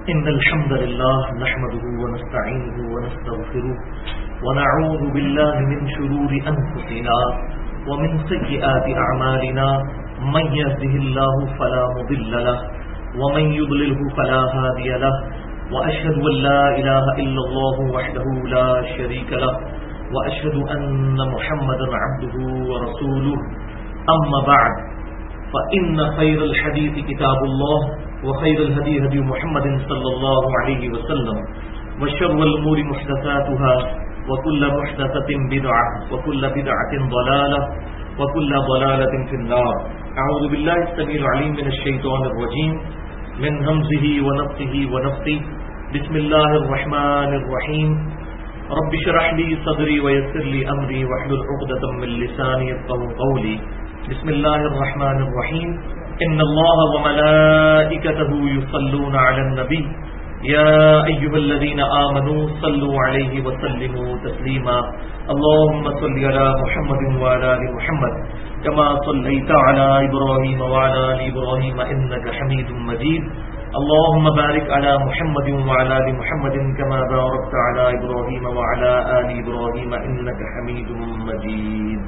إن الحمد لله نحمده ونستعينه ونستغفره ونعوذ بالله من شرور أنفسنا ومن سيئات أعمالنا من يهده الله فلا مضل له ومن يضلله فلا هادي له وأشهد أن لا إله إلا الله وحده لا شريك له وأشهد أن محمدا عبده ورسوله أما بعد فإن خير الحديث كتاب الله وخير الهدي هدي محمد صلى الله عليه وسلم وشر الأمور محدثاتها وكل محدثة بدعة وكل بدعة ضلالة وكل ضلالة في النار. أعوذ بالله السميع العليم من الشيطان الرجيم من همزه ونفثه ونفثه. بسم الله الرحمن الرحيم. رب اشرح لي صدري ويسر لي أمري واحلل عقدة من لساني يفقهوا قولي. بسم الله الرحمن الرحيم. إن الله وملائكته يصلون على النبي يا أيها الذين آمنوا صلوا عليه وسلموا تسليما. اللهم صل على محمد وعلى آل محمد كما صليت على إبراهيم وعلى آل إبراهيم إنك حميد مجيد. اللهم بارك على محمد وعلى آل محمد كما باركت على إبراهيم وعلى آل إبراهيم إنك حميد مجيد.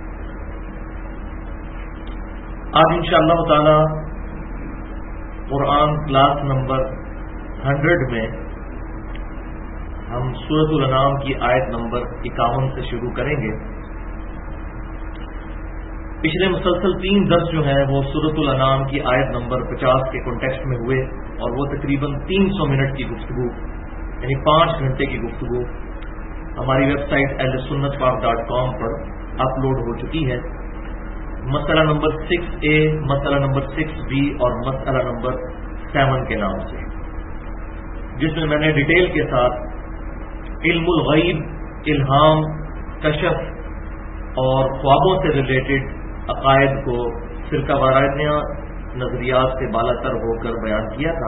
آج انشاءاللہ تعالی قرآن کلاس نمبر 100 میں ہم سورۃ الانعام کی آیت نمبر 51 سے شروع کریں گے. پچھلے مسلسل 3 درس جو ہیں وہ سورۃ الانعام کی آیت نمبر 50 کے کانٹیکسٹ میں ہوئے اور وہ تقریباً 300 منٹ کی گفتگو یعنی 5 گھنٹے کی گفتگو ہماری ویب سائٹ ahlsunnatpak.com پر اپلوڈ ہو چکی ہے. مسئلہ نمبر 6A، مسئلہ نمبر 6B اور مسئلہ نمبر 7 کے نام سے، جس میں میں نے ڈیٹیل کے ساتھ علم الغیب، الہام، کشف اور خوابوں سے ریلیٹڈ عقائد کو فرقہ وارانہ نظریات سے بالا تر ہو کر بیان کیا تھا،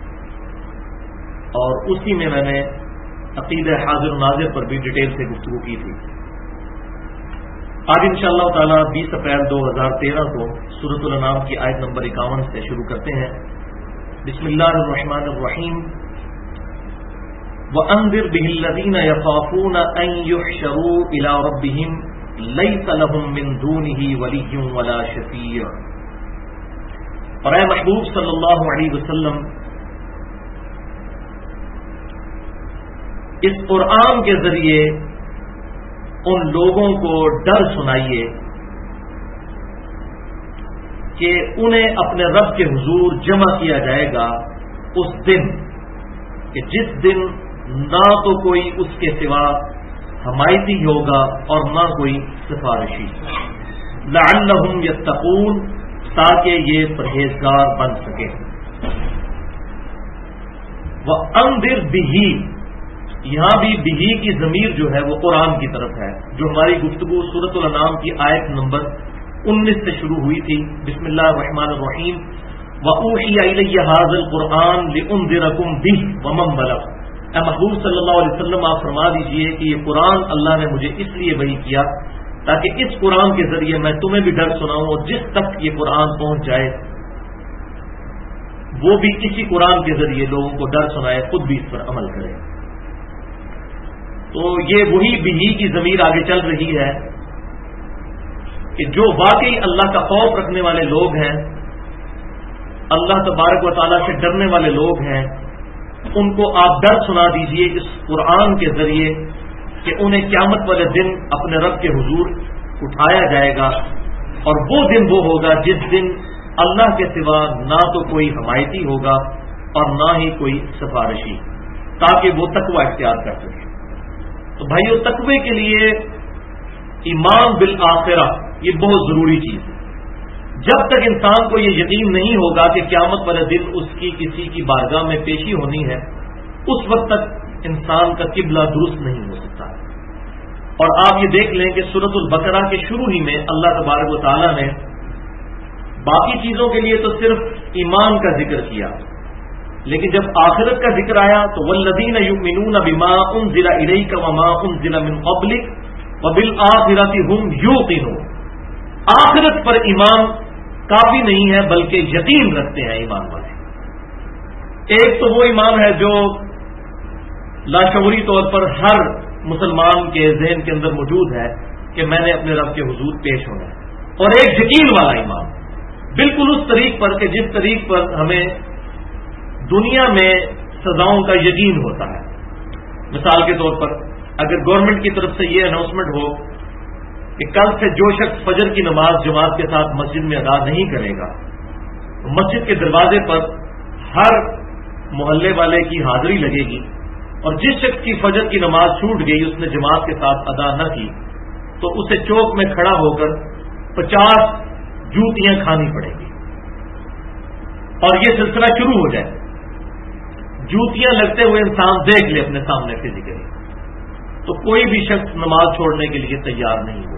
اور اسی میں نے عقیدہ حاضر و ناظر پر بھی ڈیٹیل سے گفتگو کی تھی. آج انشاءاللہ تعالی 20 اپریل 2013 کو سورۃ الانعام کی آیت نمبر 51 سے شروع کرتے ہیں. بسم اللہ الرحمن الرحیم. وَأَنذِرْ بِهِ الَّذِينَ يَخَافُونَ أَن يُحْشَرُوا إِلَى رَبِّهِمْ لَيْسَ لَهُم مِّن دُونِهِ وَلِيٌّ وَلَا شَفِيعٌ. اور اے محبوب صلی اللہ علیہ وسلم، اس قرآن کے ذریعے ان لوگوں کو ڈر سنائیے کہ انہیں اپنے رب کے حضور جمع کیا جائے گا اس دن کہ جس دن نہ تو کوئی اس کے سوا حمایتی ہوگا اور نہ کوئی سفارشی. لعلہم یتقون، تاکہ یہ پرہیزگار بن سکے. وَأَنذِرْ بِهِ، یہاں بھی بِهِ کی ضمیر جو ہے وہ قرآن کی طرف ہے، جو ہماری گفتگو سورۃ الانعام کی آیت نمبر 19 سے شروع ہوئی تھی. بسم اللہ الرحمن الرحیم. وَأُوحِيَ إِلَيَّ هَذَا الْقُرْآنُ لِأُنذِرَكُم بِهِ وَمَن بَلَغَ. اے محبوب صلی اللہ علیہ وسلم، آپ فرما دیجئے کہ یہ قرآن اللہ نے مجھے اس لیے وحی کیا تاکہ اس قرآن کے ذریعے میں تمہیں بھی ڈر سناؤں، اور جس تک یہ قرآن پہنچ جائے وہ بھی اسی قرآن کے ذریعے لوگوں کو ڈر سنائے، خود بھی اس پر عمل کرے. تو یہ وہی بِهِ کی ضمیر آگے چل رہی ہے کہ جو واقعی اللہ کا خوف رکھنے والے لوگ ہیں، اللہ تبارک و تعالیٰ سے ڈرنے والے لوگ ہیں، ان کو آپ ڈر سنا دیجئے اس قرآن کے ذریعے کہ انہیں قیامت والے دن اپنے رب کے حضور اٹھایا جائے گا، اور وہ دن وہ ہوگا جس دن اللہ کے سوا نہ تو کوئی حمایتی ہوگا اور نہ ہی کوئی سفارشی، تاکہ وہ تقوی اختیار کر سکے. تو بھائیو، تقوی کے لیے ایمان بالآخرہ یہ بہت ضروری چیز ہے. جب تک انسان کو یہ یقین نہیں ہوگا کہ قیامت والے دن اس کی کسی کی بارگاہ میں پیشی ہونی ہے، اس وقت تک انسان کا قبلہ درست نہیں ہو سکتا. اور آپ یہ دیکھ لیں کہ سورۃ البقرہ کے شروع ہی میں اللہ تبارک و تعالیٰ نے باقی چیزوں کے لیے تو صرف ایمان کا ذکر کیا، لیکن جب آخرت کا ذکر آیا تو والذین یؤمنون بما انزل الیک وما انزل من قبلک وبالآخرۃ هم یوقنون. آخرت پر ایمان کافی نہیں ہے بلکہ یقین رکھتے ہیں ایمان والے. ایک تو وہ امام ہے جو لاشعوری طور پر ہر مسلمان کے ذہن کے اندر موجود ہے کہ میں نے اپنے رب کے حضور پیش ہونا ہے، اور ایک یقین والا امام، بالکل اس طریق پر کہ جس طریق پر ہمیں دنیا میں سزاؤں کا یقین ہوتا ہے۔ مثال کے طور پر اگر گورنمنٹ کی طرف سے یہ اناؤنسمنٹ ہو کہ کل سے جو شخص فجر کی نماز جماعت کے ساتھ مسجد میں ادا نہیں کرے گا، مسجد کے دروازے پر ہر محلے والے کی حاضری لگے گی، اور جس شخص کی فجر کی نماز چھوٹ گئی، اس نے جماعت کے ساتھ ادا نہ کی، تو اسے چوک میں کھڑا ہو کر 50 جوتیاں کھانی پڑیں گی، اور یہ سلسلہ شروع ہو جائے۔ جوتیاں لگتے ہوئے انسان دیکھ لے اپنے سامنے فزیکلی، تو کوئی بھی شخص نماز چھوڑنے کے لیے تیار نہیں ہوگا۔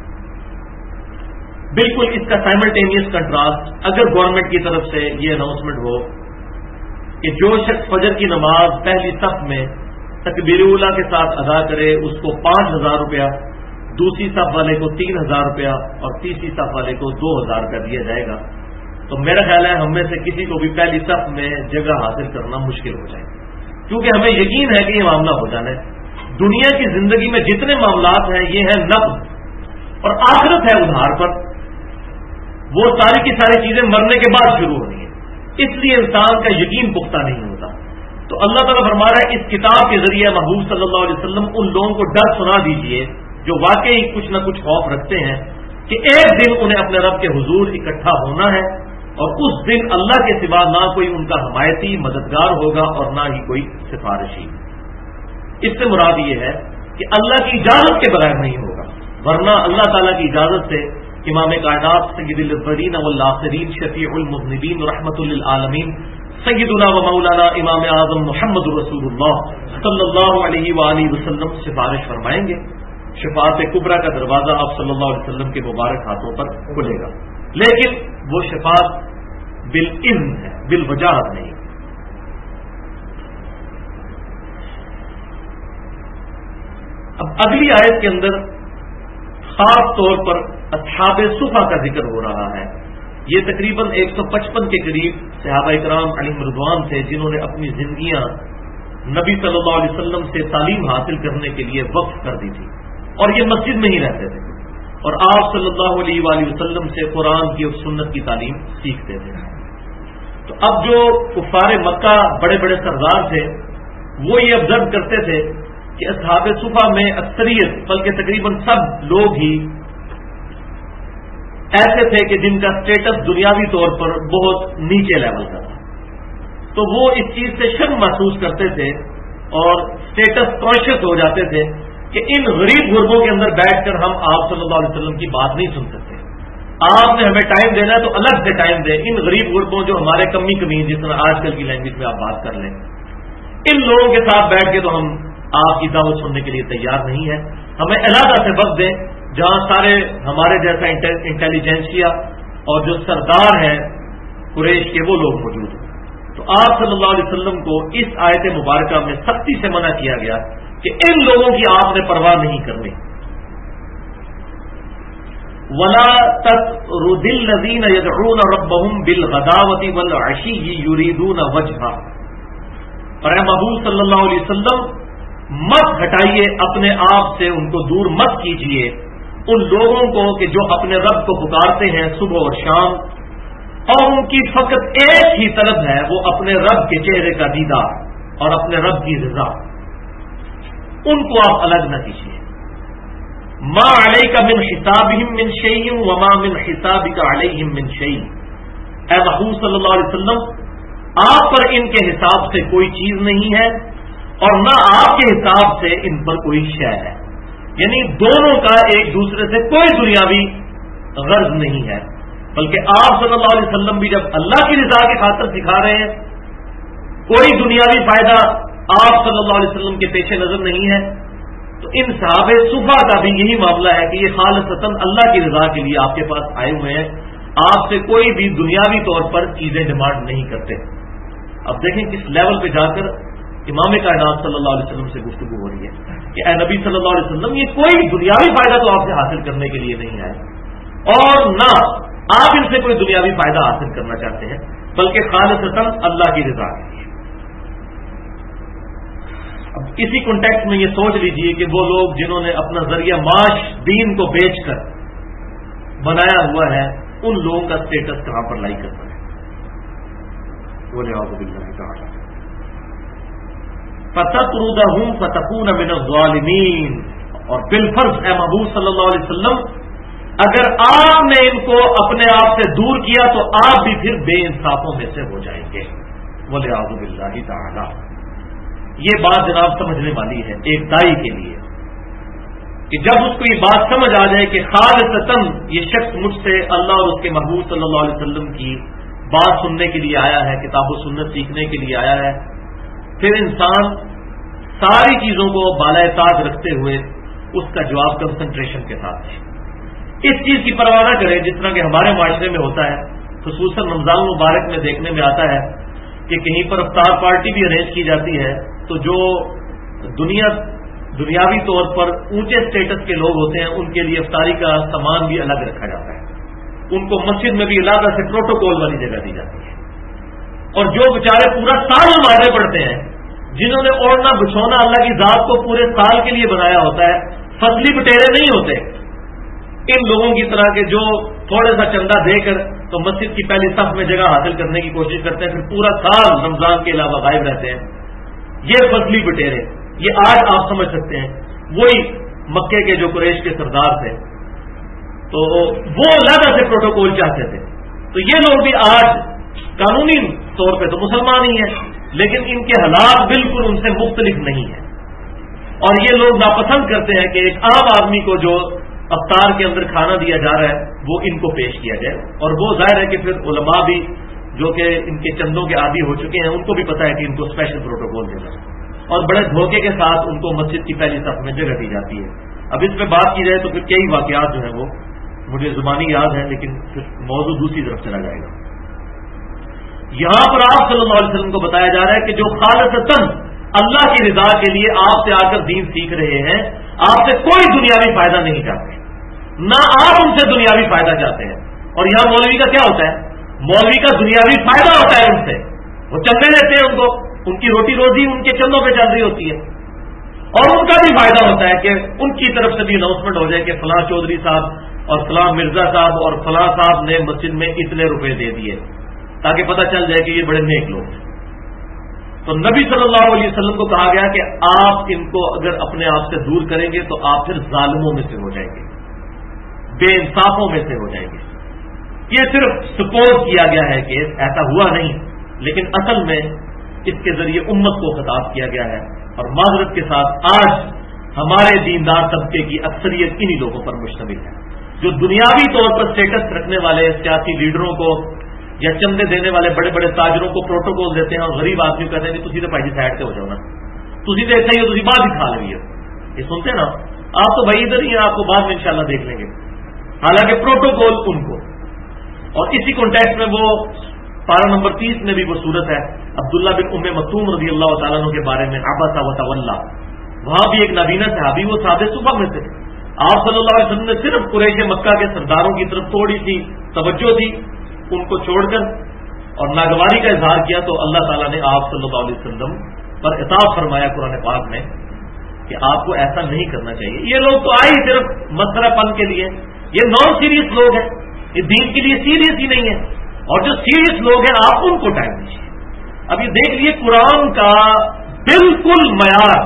بالکل اس کا سائملٹینیس کنٹراسٹ اگر گورنمنٹ کی طرف سے یہ اناؤنسمنٹ ہو کہ جو شخص فجر کی نماز پہلی صف میں تکبیر اولیٰ کے ساتھ ادا کرے اس کو 5,000 روپیہ، دوسری صف والے کو 3,000 روپیہ اور تیسری صف والے کو 2,000 روپیہ دیا جائے گا، تو میرا خیال ہے ہم میں سے کسی کو بھی پہلی صف میں جگہ حاصل کرنا مشکل ہو جائے، کیونکہ ہمیں یقین ہے کہ یہ معاملہ ہو جانا ہے۔ دنیا کی زندگی میں جتنے معاملات ہیں یہ ہیں نقد، اور آخرت ہے ادھار پر، وہ ساری کی ساری چیزیں مرنے کے بعد شروع ہونی ہیں، اس لیے انسان کا یقین پختہ نہیں ہوتا۔ تو اللہ تعالیٰ فرما رہا ہے اس کتاب کے ذریعے محبوب صلی اللہ علیہ وسلم ان لوگوں کو ڈر سنا دیجئے جو واقعی کچھ نہ کچھ خوف رکھتے ہیں کہ ایک دن انہیں اپنے رب کے حضور اکٹھا ہونا ہے، اور اس دن اللہ کے سوا نہ کوئی ان کا حمایتی مددگار ہوگا اور نہ ہی کوئی سفارشی۔ اس سے مراد یہ ہے کہ اللہ کی اجازت کے بغیر نہیں ہوگا، ورنہ اللہ تعالیٰ کی اجازت سے امام کائنات سید الاولین والآخرین شفیع المذنبین رحمۃ للعالمین سیدنا و مولانا امام اعظم محمد رسول اللہ صلی اللہ علیہ وآلہ وسلم سفارش فرمائیں گے، شفاعت کبریٰ کا دروازہ آپ صلی اللہ علیہ وسلم کے مبارک ہاتھوں پر کھلے گا، لیکن وہ شفاعت بالاذن ہے، بالوجاہت نہیں۔ اب اگلی آیت کے اندر خاص طور پر اصحاب صفا کا ذکر ہو رہا ہے۔ یہ تقریباً 155 کے قریب صحابہ اکرام علیہم رضوان تھے جنہوں نے اپنی زندگیاں نبی صلی اللہ علیہ وسلم سے تعلیم حاصل کرنے کے لیے وقف کر دی تھی، اور یہ مسجد میں ہی رہتے تھے اور آپ صلی اللہ علیہ وآلہ وسلم سے قرآن کی اور سنت کی تعلیم سیکھتے تھے۔ تو اب جو کفار مکہ بڑے بڑے سردار تھے وہ یہ آبزرو کرتے تھے کہ اصحاب صفا میں اکثریت بلکہ تقریباً سب لوگ ہی ایسے تھے کہ جن کا سٹیٹس دنیاوی طور پر بہت نیچے لیول کا تھا، تو وہ اس چیز سے شرم محسوس کرتے تھے اور سٹیٹس کانشیس ہو جاتے تھے کہ ان غریب غربوں کے اندر بیٹھ کر ہم آپ صلی اللہ علیہ وسلم کی بات نہیں سن سکتے، آپ نے ہمیں ٹائم دینا ہے تو الگ سے ٹائم دیں۔ ان غریب غربوں جو ہمارے کمی جس طرح آج کل کی لینگویج میں آپ بات کر لیں، ان لوگوں کے ساتھ بیٹھ کے تو ہم آپ کی دعوت سننے کے لیے تیار نہیں ہے، ہمیں علیحدہ سے وقت دیں جہاں سارے ہمارے جیسا انٹیلیجنسیا اور جو سردار ہیں قریش کے وہ لوگ موجود ہیں۔ تو آپ صلی اللہ علیہ وسلم کو اس آیت مبارکہ میں سختی سے منع کیا گیا کہ ان لوگوں کی آپ نے پرواہ نہیں کرنی۔ وَلَا تَطْرُدِ الَّذِينَ يَدْعُونَ رَبَّهُمْ بِالْغَدَاوَةِ وَالْعَشِيِّ يُرِيدُونَ وَجْهَهُ، اور اے محبوب صلی اللہ علیہ وسلم مت ہٹائیے اپنے آپ سے، ان کو دور مت کیجیے ان لوگوں کو کہ جو اپنے رب کو پکارتے ہیں صبح اور شام، اور ان کی فقط ایک ہی طلب ہے، وہ اپنے رب کے چہرے کا دیدار اور اپنے رب کی رضا، ان کو آپ الگ نہ کیجیے۔ ما علیک من حسابہم من شیء وما من حسابک علیہم من شیء، اے محبوب صلی اللہ علیہ وسلم آپ پر ان کے حساب سے کوئی چیز نہیں ہے اور نہ آپ کے حساب سے ان پر کوئی شے ہے، یعنی دونوں کا ایک دوسرے سے کوئی دنیاوی غرض نہیں ہے، بلکہ آپ صلی اللہ علیہ وسلم بھی جب اللہ کی رضا کی خاطر سکھا رہے ہیں، کوئی دنیاوی فائدہ آپ صلی اللہ علیہ وسلم کے پیش نظر نہیں ہے، تو ان صحابہ صفا کا بھی یہی معاملہ ہے کہ یہ خالصتاً اللہ کی رضا کے لیے آپ کے پاس آئے ہوئے ہیں، آپ سے کوئی بھی دنیاوی طور پر چیزیں ڈیمانڈ نہیں کرتے۔ اب دیکھیں کس لیول پہ جا کر امام کائنات صلی اللہ علیہ وسلم سے گفتگو ہو رہی ہے کہ اے نبی صلی اللہ علیہ وسلم یہ کوئی دنیاوی فائدہ تو آپ سے حاصل کرنے کے لیے نہیں آئے اور نہ آپ ان سے کوئی دنیاوی فائدہ حاصل کرنا چاہتے ہیں، بلکہ خالصتاً اللہ کی رضا کے لیے۔ اب اسی کانٹیکسٹ میں یہ سوچ لیجئے کہ وہ لوگ جنہوں نے اپنا ذریعہ معاش دین کو بیچ کر بنایا ہوا ہے، ان لوگوں کا اسٹیٹس کہاں پر لائی کرتا ہے. وَلِعَوْذُ بِاللَّهِ تَعَالَى فَتَطْرُدَهُمْ فَتَكُونَ مِنَ الظَّالِمِينَ. اور بالفرض اے محبوب صلی اللہ علیہ وسلم، اگر آپ نے ان کو اپنے آپ سے دور کیا تو آپ بھی پھر بے انصافوں میں سے ہو جائیں گے. وَلِعَوْذُ بِاللَّهِ تَعَالَى. یہ بات جناب سمجھنے والی ہے ایک دائی کے لیے کہ جب اس کو یہ بات سمجھ آ جائے کہ خالصتاً یہ شخص مجھ سے اللہ اور اس کے محبوب صلی اللہ علیہ وسلم کی بات سننے کے لیے آیا ہے، کتاب و سنت سیکھنے کے لیے آیا ہے، پھر انسان ساری چیزوں کو بالائے تاج رکھتے ہوئے اس کا جواب کنسنٹریشن کے ساتھ ہے. اس چیز کی پرواہ نہ کرے جس طرح کہ ہمارے معاشرے میں ہوتا ہے، خصوصاً رمضان مبارک میں دیکھنے میں آتا ہے کہ کہیں پر افطار پارٹی بھی ارینج کی جاتی ہے تو جو دنیاوی طور پر اونچے اسٹیٹس کے لوگ ہوتے ہیں ان کے لیے افطاری کا سامان بھی الگ رکھا جاتا ہے، ان کو مسجد میں بھی علاقہ سے پروٹوکول والی جگہ دی جاتی ہے. اور جو بیچارے پورا سال نمازیں پڑھتے ہیں، جنہوں نے اوڑھنا بچھونا اللہ کی ذات کو پورے سال کے لیے بنایا ہوتا ہے، فضلی بٹیرے نہیں ہوتے ان لوگوں کی طرح کے جو تھوڑے سا چندہ دے کر تو مسجد کی پہلی صف میں جگہ حاصل کرنے کی کوشش کرتے ہیں، پھر پورا سال رمضان کے علاوہ غائب رہتے ہیں. یہ فضلی بٹیرے، یہ آج آپ سمجھ سکتے ہیں وہی مکے کے جو قریش کے سردار تھے تو وہ علیحدہ سے پروٹوکول چاہتے تھے. تو یہ لوگ بھی آج قانونی طور پہ تو مسلمان ہی ہیں، لیکن ان کے حالات بالکل ان سے مختلف نہیں ہیں. اور یہ لوگ ناپسند کرتے ہیں کہ ایک عام آدمی کو جو افطار کے اندر کھانا دیا جا رہا ہے وہ ان کو پیش کیا جائے. اور وہ ظاہر ہے کہ پھر علماء بھی جو کہ ان کے چندوں کے عادی ہو چکے ہیں ان کو بھی پتا ہے کہ ان کو اسپیشل پروٹوکول دینا ہے، اور بڑے دھوکے کے ساتھ ان کو مسجد کی پہلی صف میں جگہ دی جاتی ہے. اب اس پہ بات کی جائے تو پھر کئی واقعات جو ہیں وہ مجھے زبانی یاد ہیں، لیکن پھر موضوع دوسری طرف چلا جائے گا. یہاں پر آپ صلی اللہ علیہ وسلم کو بتایا جا رہا ہے کہ جو خالصتاً اللہ کی رضا کے لیے آپ سے آ کر دین سیکھ رہے ہیں، آپ سے کوئی دنیاوی فائدہ نہیں چاہتے، نہ آپ ان سے دنیاوی فائدہ چاہتے ہیں. اور یہاں مولوی کا کیا ہوتا ہے؟ مولوی کا دنیاوی فائدہ ہوتا ہے ان سے، وہ چندے دیتے ہیں ان کو، ان کی روٹی روزی ان کے چندوں پہ چل رہی ہوتی ہے. اور ان کا بھی فائدہ ہوتا ہے کہ ان کی طرف سے بھی اناؤنسمنٹ ہو جائے کہ فلاں چودھری صاحب اور فلاں مرزا صاحب اور فلاں صاحب نے مسجد میں اتنے روپے دے دیے، تاکہ پتہ چل جائے کہ یہ بڑے نیک لوگ ہیں. تو نبی صلی اللہ علیہ وسلم کو کہا گیا کہ آپ ان کو اگر اپنے آپ سے دور کریں گے تو آپ پھر ظالموں میں سے ہو جائیں گے، بے انصافوں میں سے ہو جائیں گے. یہ صرف سپوز کیا گیا ہے کہ ایسا ہوا نہیں، لیکن اصل میں اس کے ذریعے امت کو خطاب کیا گیا ہے. اور معذرت کے ساتھ آج ہمارے دیندار طبقے کی اکثریت انہی لوگوں پر مشتمل ہے جو دنیاوی طور پر اسٹیٹس رکھنے والے سیاسی لیڈروں کو یا چندے دینے والے بڑے بڑے تاجروں کو پروٹوکول دیتے ہیں، اور غریب آدمی کہتے ہیں کہ تسی تو بھائی سائڈ سے ہو جاؤ نا، تسی تو ایسا ہی ہو، تسی بعد ہی کھا لگی ہو. یہ سنتے ہیں نا آپ، تو بھائی ادھر ہی ہیں، آپ کو بعد میں انشاءاللہ دیکھ لیں گے. حالانکہ پروٹوکول ان کو. اور اسی کانٹیکسٹ میں وہ پارہ نمبر 30 میں بھی وہ صورت ہے عبداللہ بن ام مکتوم رضی اللہ تعالیٰ عنہ کے بارے میں، عبس وتولی. وہاں بھی ایک نابینا صحابی، وہ سادے صبح میں سے آپ صلی اللہ علیہ وسلم نے صرف قریش مکہ کے سرداروں کی طرف تھوڑی سی توجہ دی، ان کو چھوڑ کر اور ناگواری کا اظہار کیا تو اللہ تعالیٰ نے آپ صلی اللہ علیہ وسلم پر عطاب فرمایا قرآن پاک میں کہ آپ کو ایسا نہیں کرنا چاہیے. یہ لوگ تو آئے ہی صرف مسخرہ پن کے لیے، یہ نان سیریس لوگ ہیں، یہ دین کے لیے سیریس ہی نہیں ہے. اور جو سیریس لوگ ہیں آپ ان کو ٹائم دیجیے. اب یہ دیکھ لیے قرآن کا بالکل معیار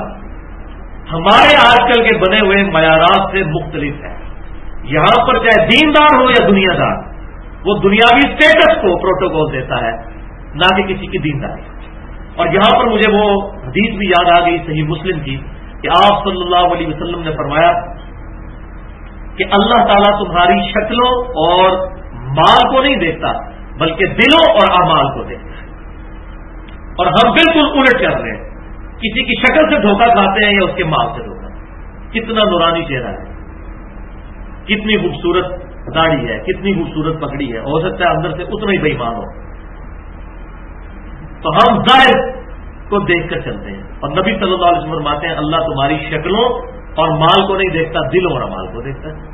ہمارے آج کل کے بنے ہوئے معیارات سے مختلف ہے. یہاں پر چاہے دیندار ہو یا دنیا دار، وہ دنیاوی اسٹیٹس کو پروٹوکول دیتا ہے، نہ کہ کسی کی دینداری. اور یہاں پر مجھے وہ حدیث بھی یاد آ گئی صحیح مسلم کی کہ آپ صلی اللہ علیہ وسلم نے فرمایا کہ اللہ تعالیٰ تمہاری شکلوں اور مال کو نہیں دیکھتا بلکہ دلوں اور اعمال کو دیکھتا ہے. اور ہم بالکل الٹ کر رہے ہیں، کسی کی شکل سے دھوکہ کھاتے ہیں یا اس کے مال سے دھوکہ. کتنا نورانی چہرہ ہے، کتنی خوبصورت داڑھی ہے، کتنی خوبصورت پگڑی ہے، ہو سکتا ہے اندر سے اتنا ہی بے ایمان ہو. تو ہم ظاہر کو دیکھ کر چلتے ہیں. اور نبی صلی اللہ علیہ وسلم فرماتے ہیں اللہ تمہاری شکلوں اور مال کو نہیں دیکھتا، دلوں اور اعمال کو دیکھتا ہے.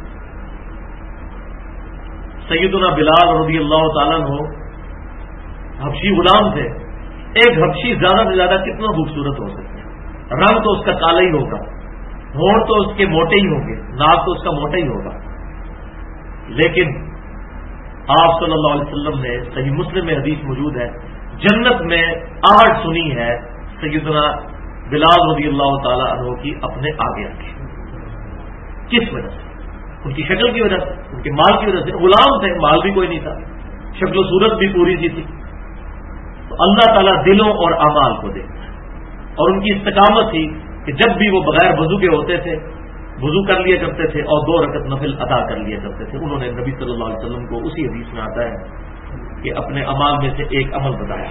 سیدنا بلال رضی اللہ تعالیٰ عنہ حبشی غلام تھے. ایک حبشی زیادہ سے زیادہ کتنا خوبصورت ہو سکتے ہیں؟ رنگ تو اس کا کالا ہی ہوگا، ہونٹ تو اس کے موٹے ہی ہوں گے، ناک تو اس کا موٹا ہی ہوگا، لیکن آپ صلی اللہ علیہ وسلم نے صحیح مسلم میں حدیث موجود ہے، جنت میں آہٹ سنی ہے سیدنا بلال رضی اللہ تعالی عنہ کی اپنے آگے رکھے. کس وجہ سے؟ ان کی شکل کی وجہ سے، ان کے مال کی وجہ سے. غلام تھے، مال بھی کوئی نہیں تھا، شکل و صورت بھی پوری سی تھی. تو اللہ تعالیٰ دلوں اور اعمال کو دیکھتا ہے، اور ان کی استقامت تھی کہ جب بھی وہ بغیر وضو کے ہوتے تھے وضو کر لیا کرتے تھے اور 2 رکعت نفل ادا کر لیا کرتے تھے. انہوں نے نبی صلی اللہ علیہ وسلم کو اسی حدیث میں آتا ہے کہ اپنے اعمال میں سے ایک عمل بتایا.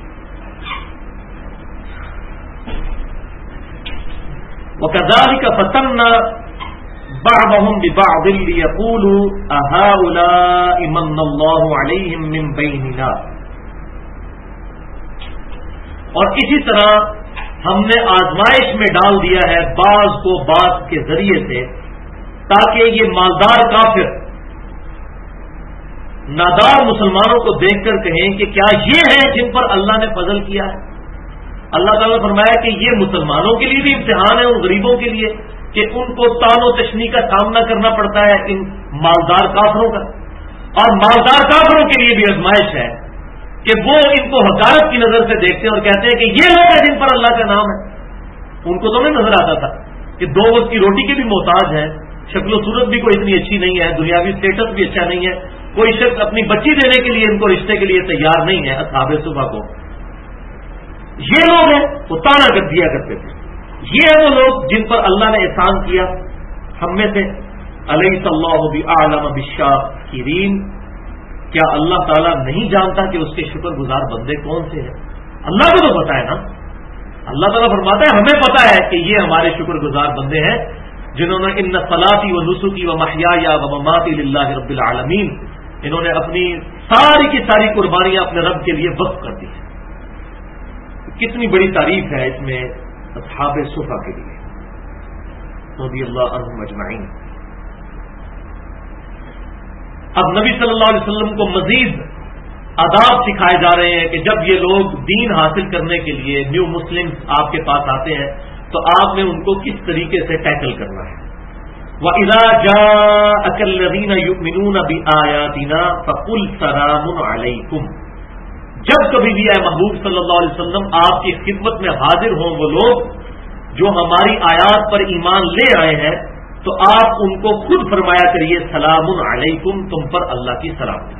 وَكَذَلِكَ فَتَنَّا بَعْضَهُمْ بِبَعْضٍ لِيَقُولُوا أَهَٰؤُلَاءِ مَنَّ اللَّهُ عَلَيْهِمْ مِن بَيْنِنَا. اور اسی طرح ہم نے آزمائش میں ڈال دیا ہے بعض کو بعض کے ذریعے سے، تاکہ یہ مالدار کافر نادار مسلمانوں کو دیکھ کر کہیں کہ کیا یہ ہیں جن پر اللہ نے فضل کیا ہے. اللہ تعالیٰ نے فرمایا کہ یہ مسلمانوں کے لیے بھی امتحان ہے، ان غریبوں کے لیے کہ ان کو تان و تشنی کا سامنا کرنا پڑتا ہے ان مالدار کافروں کا، اور مالدار کافروں کے لیے بھی آزمائش ہے کہ وہ ان کو حقارت کی نظر سے دیکھتے ہیں اور کہتے ہیں کہ یہ لوگ ہیں جن پر اللہ کا نام ہے. ان کو تو نہیں نظر آتا تھا کہ 2 وقت کی روٹی کے بھی محتاج ہیں، شکل و صورت بھی کوئی اتنی اچھی نہیں ہے، دنیاوی اسٹیٹس بھی اچھا نہیں ہے، کوئی شخص اپنی بچی دینے کے لیے ان کو رشتے کے لیے تیار نہیں ہے اصحاب صبح کو. یہ لوگ ہیں وہ تانا کر دیا کرتے تھے. یہ ہیں وہ لوگ جن پر اللہ نے احسان کیا. ہم میں سے الیس اللہ بأعلم بالشاکرین، کیا اللہ تعالیٰ نہیں جانتا کہ اس کے شکر گزار بندے کون سے ہیں؟ اللہ کو تو پتا ہے نا. اللہ تعالیٰ فرماتا ہے ہمیں پتا ہے کہ یہ ہمارے شکر گزار بندے ہیں جنہوں نے ان صلاتی و نسکی و محیایا و مماتی للہ رب العالمین، انہوں نے اپنی ساری کی ساری قربانیاں اپنے رب کے لیے وقف کر دی. کتنی بڑی تعریف ہے اس میں اصحاب صفا کے لیے رضی اللہ عنہم اجمعین. اب نبی صلی اللہ علیہ وسلم کو مزید آداب سکھائے جا رہے ہیں کہ جب یہ لوگ دین حاصل کرنے کے لیے نیو مسلم آپ کے پاس آتے ہیں تو آپ نے ان کو کس طریقے سے ٹیکل کرنا ہے. وَإِذَا جَاءَكَ الَّذِينَ يُؤْمِنُونَ بِآيَاتِنَا فَقُلْ سَلَامٌ عَلَيْكُمْ. جب کبھی بھی اے محبوب صلی اللہ علیہ وسلم آپ کی خدمت میں حاضر ہوں وہ لوگ جو ہماری آیات پر ایمان لے آئے ہیں تو آپ ان کو خود فرمایا کریے سلام علیکم، تم پر اللہ کی سلامتی.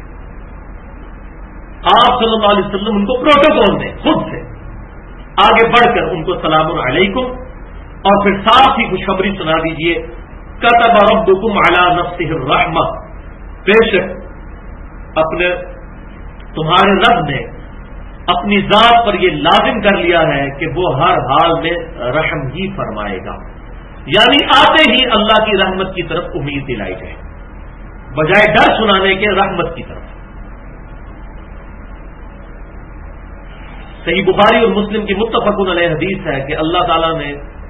آپ صلی اللہ علیہ وسلم ان کو پروٹوکول دیں خود سے آگے بڑھ کر ان کو سلام علیکم، اور پھر ساتھ ہی خوشخبری سنا دیجیے کتب ربکم علی نفسہ الرحمہ، بے شک اپنے تمہارے رب نے اپنی ذات پر یہ لازم کر لیا ہے کہ وہ ہر حال میں رحم ہی فرمائے گا. یعنی آتے ہی اللہ کی رحمت کی طرف امید دلائی جائے بجائے ڈر سنانے کے رحمت کی طرف. صحیح بخاری اور مسلم کی متفق علیہ حدیث ہے کہ اللہ تعالیٰ نے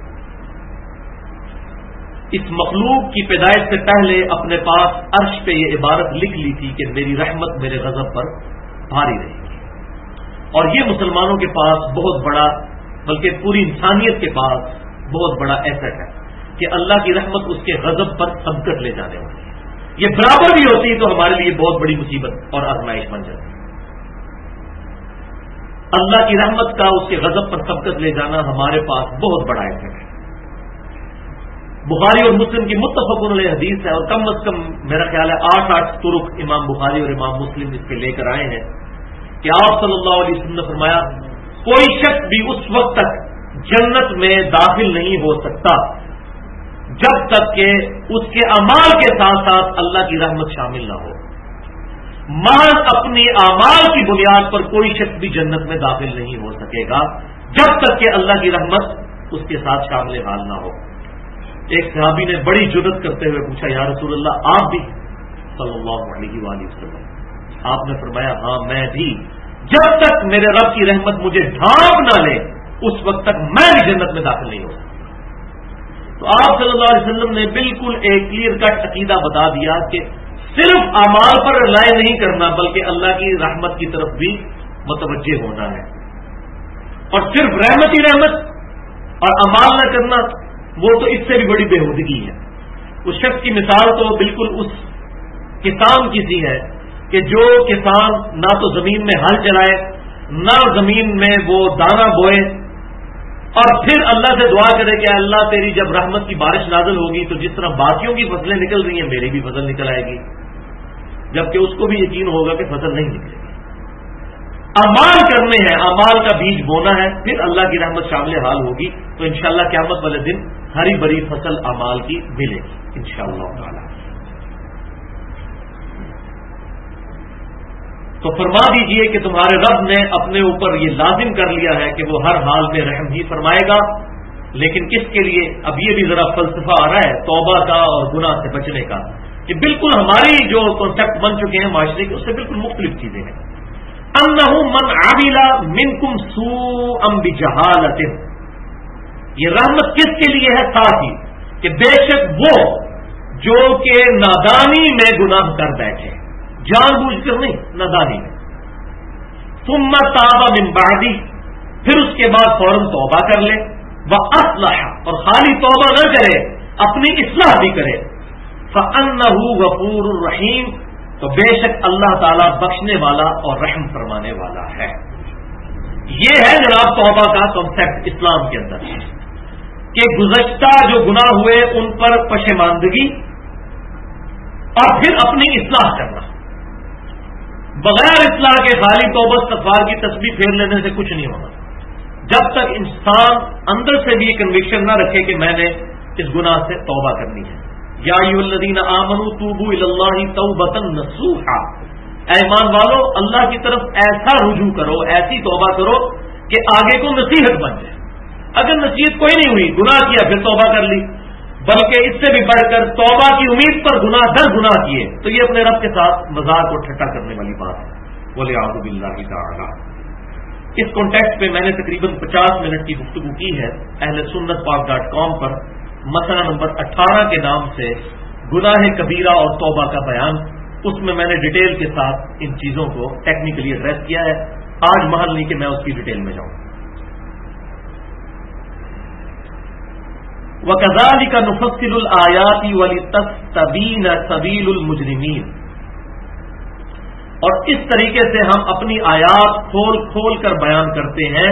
اس مخلوق کی پیدائش سے پہلے اپنے پاس عرش پہ یہ عبارت لکھ لی تھی کہ میری رحمت میرے غضب پر بھاری رہے گی. اور یہ مسلمانوں کے پاس بہت بڑا، بلکہ پوری انسانیت کے پاس بہت بڑا ایسٹ ہے کہ اللہ کی رحمت اس کے غضب پر سبقت لے جانے والی ہے. یہ برابر بھی ہوتی تو ہمارے لیے بہت بڑی مصیبت اور آزمائش بن جاتی. اللہ کی رحمت کا اس کے غضب پر سبقت لے جانا ہمارے پاس بہت بڑا ایسٹ ہے. بخاری اور مسلم کی متفق علیہ حدیث ہے، اور کم از کم میرا خیال ہے 8 طرق امام بخاری اور امام مسلم اس کے لے کر آئے ہیں کہ آپ صلی اللہ علیہ وسلم نے فرمایا کوئی شخص بھی اس وقت تک جنت میں داخل نہیں ہو سکتا جب تک کہ اس کے اعمال کے ساتھ ساتھ اللہ کی رحمت شامل نہ ہو. محض اپنی اعمال کی بنیاد پر کوئی شخص بھی جنت میں داخل نہیں ہو سکے گا جب تک کہ اللہ کی رحمت اس کے ساتھ شامل حال نہ ہو. ایک صحابی نے بڑی جرأت کرتے ہوئے پوچھا یا رسول اللہ آپ بھی صلی اللہ علیہ وآلہ وسلم؟ آپ نے فرمایا ہاں میں بھی، جب تک میرے رب کی رحمت مجھے ڈھانپ نہ لے اس وقت تک میں بھی جنت میں داخل نہیں ہو سکتا. تو آپ صلی اللہ علیہ وسلم نے بالکل ایک کلیئر کٹ عقیدہ بتا دیا کہ صرف اعمال پر رائے نہیں کرنا بلکہ اللہ کی رحمت کی طرف بھی متوجہ ہونا ہے. اور صرف رحمت ہی رحمت اور امال نہ کرنا وہ تو اس سے بھی بڑی بےہودگی ہے. اس شخص کی مثال تو بالکل اس کسان کی سی ہے کہ جو کسان نہ تو زمین میں ہل چلائے نہ زمین میں وہ دانا بوئے اور پھر اللہ سے دعا کرے کہ اللہ تیری جب رحمت کی بارش نازل ہوگی تو جس طرح باقیوں کی فصلیں نکل رہی ہیں میری بھی فصل نکل آئے گی، جبکہ اس کو بھی یقین ہوگا کہ فصل نہیں نکلے گی. اعمال کرنے ہیں، اعمال کا بیج بونا ہے، پھر اللہ کی رحمت شامل حال ہوگی تو انشاءاللہ قیامت والے دن ہری بھری فصل اعمال کی ملے گی انشاءاللہ تعالی. تو فرما دیجئے کہ تمہارے رب نے اپنے اوپر یہ لازم کر لیا ہے کہ وہ ہر حال میں رحم ہی فرمائے گا، لیکن کس کے لیے؟ اب یہ بھی ذرا فلسفہ آ رہا ہے توبہ کا اور گناہ سے بچنے کا، کہ بالکل ہماری جو کانسیپٹ بن چکے ہیں معاشرے کے اس سے بالکل مختلف چیزیں ہیں. انہ من عمل منکم سوءا بجہالۃ، یہ رحمت کس کے لیے ہے؟ ساتھ ہی کہ بے شک وہ جو کہ نادانی میں گناہ کر بیٹھے، جان بوجھ کر نہیں، نادانی میں. ثم تاب من بعدی، پھر اس کے بعد فوراً توبہ کر لے، واصلح، اور خالی توبہ نہ کرے اپنی اصلاح بھی کرے، فانہ غفور الرحیم، تو بے شک اللہ تعالیٰ بخشنے والا اور رحم فرمانے والا ہے. یہ ہے جناب توبہ کا کانسیپٹ اسلام کے اندر، کہ گزشتہ جو گناہ ہوئے ان پر پشیماندگی اور پھر اپنی اصلاح کرنا. بغیر اصلاح کے خالی توبہ استغفار کی تسبیح پھیر لینے سے کچھ نہیں ہونا، جب تک انسان اندر سے بھی کنوکشن نہ رکھے کہ میں نے اس گناہ سے توبہ کرنی ہے. یا ایھا الذین آمنوا توبوا الی اللہ توبۃ نصوحا، اے ایمان والو اللہ کی طرف ایسا رجوع کرو، ایسی توبہ کرو کہ آگے کو نصیحت بن جائے. اگر نصیحت کوئی نہیں ہوئی، گناہ کیا پھر توبہ کر لی، بلکہ اس سے بھی بڑھ کر توبہ کی امید پر گناہ در گناہ کیے، تو یہ اپنے رب کے ساتھ مذاق اور ٹھٹا کرنے والی بات ہے. وَلِعَوْذُ بِاللَّهِ تَعَالَى. اس کانٹیکسٹ پہ میں نے تقریباً 50 منٹ کی گفتگو کی ہے اہل سنت پاک.com پر، مسئلہ نمبر 18 کے نام سے گناہ کبیرہ اور توبہ کا بیان. اس میں نے ڈیٹیل کے ساتھ ان چیزوں کو ٹیکنیکلی ایڈریس کیا ہے. آج محل نہیں کہ میں اس کی ڈیٹیل میں جاؤں. وَكَذَلِكَ نُفَصِّلُ الْآيَاتِ وَلِتَسْتَبِينَ سَبِيلُ الْمُجْرِمِينَ، اور اس طریقے سے ہم اپنی آیات کھول کھول کر بیان کرتے ہیں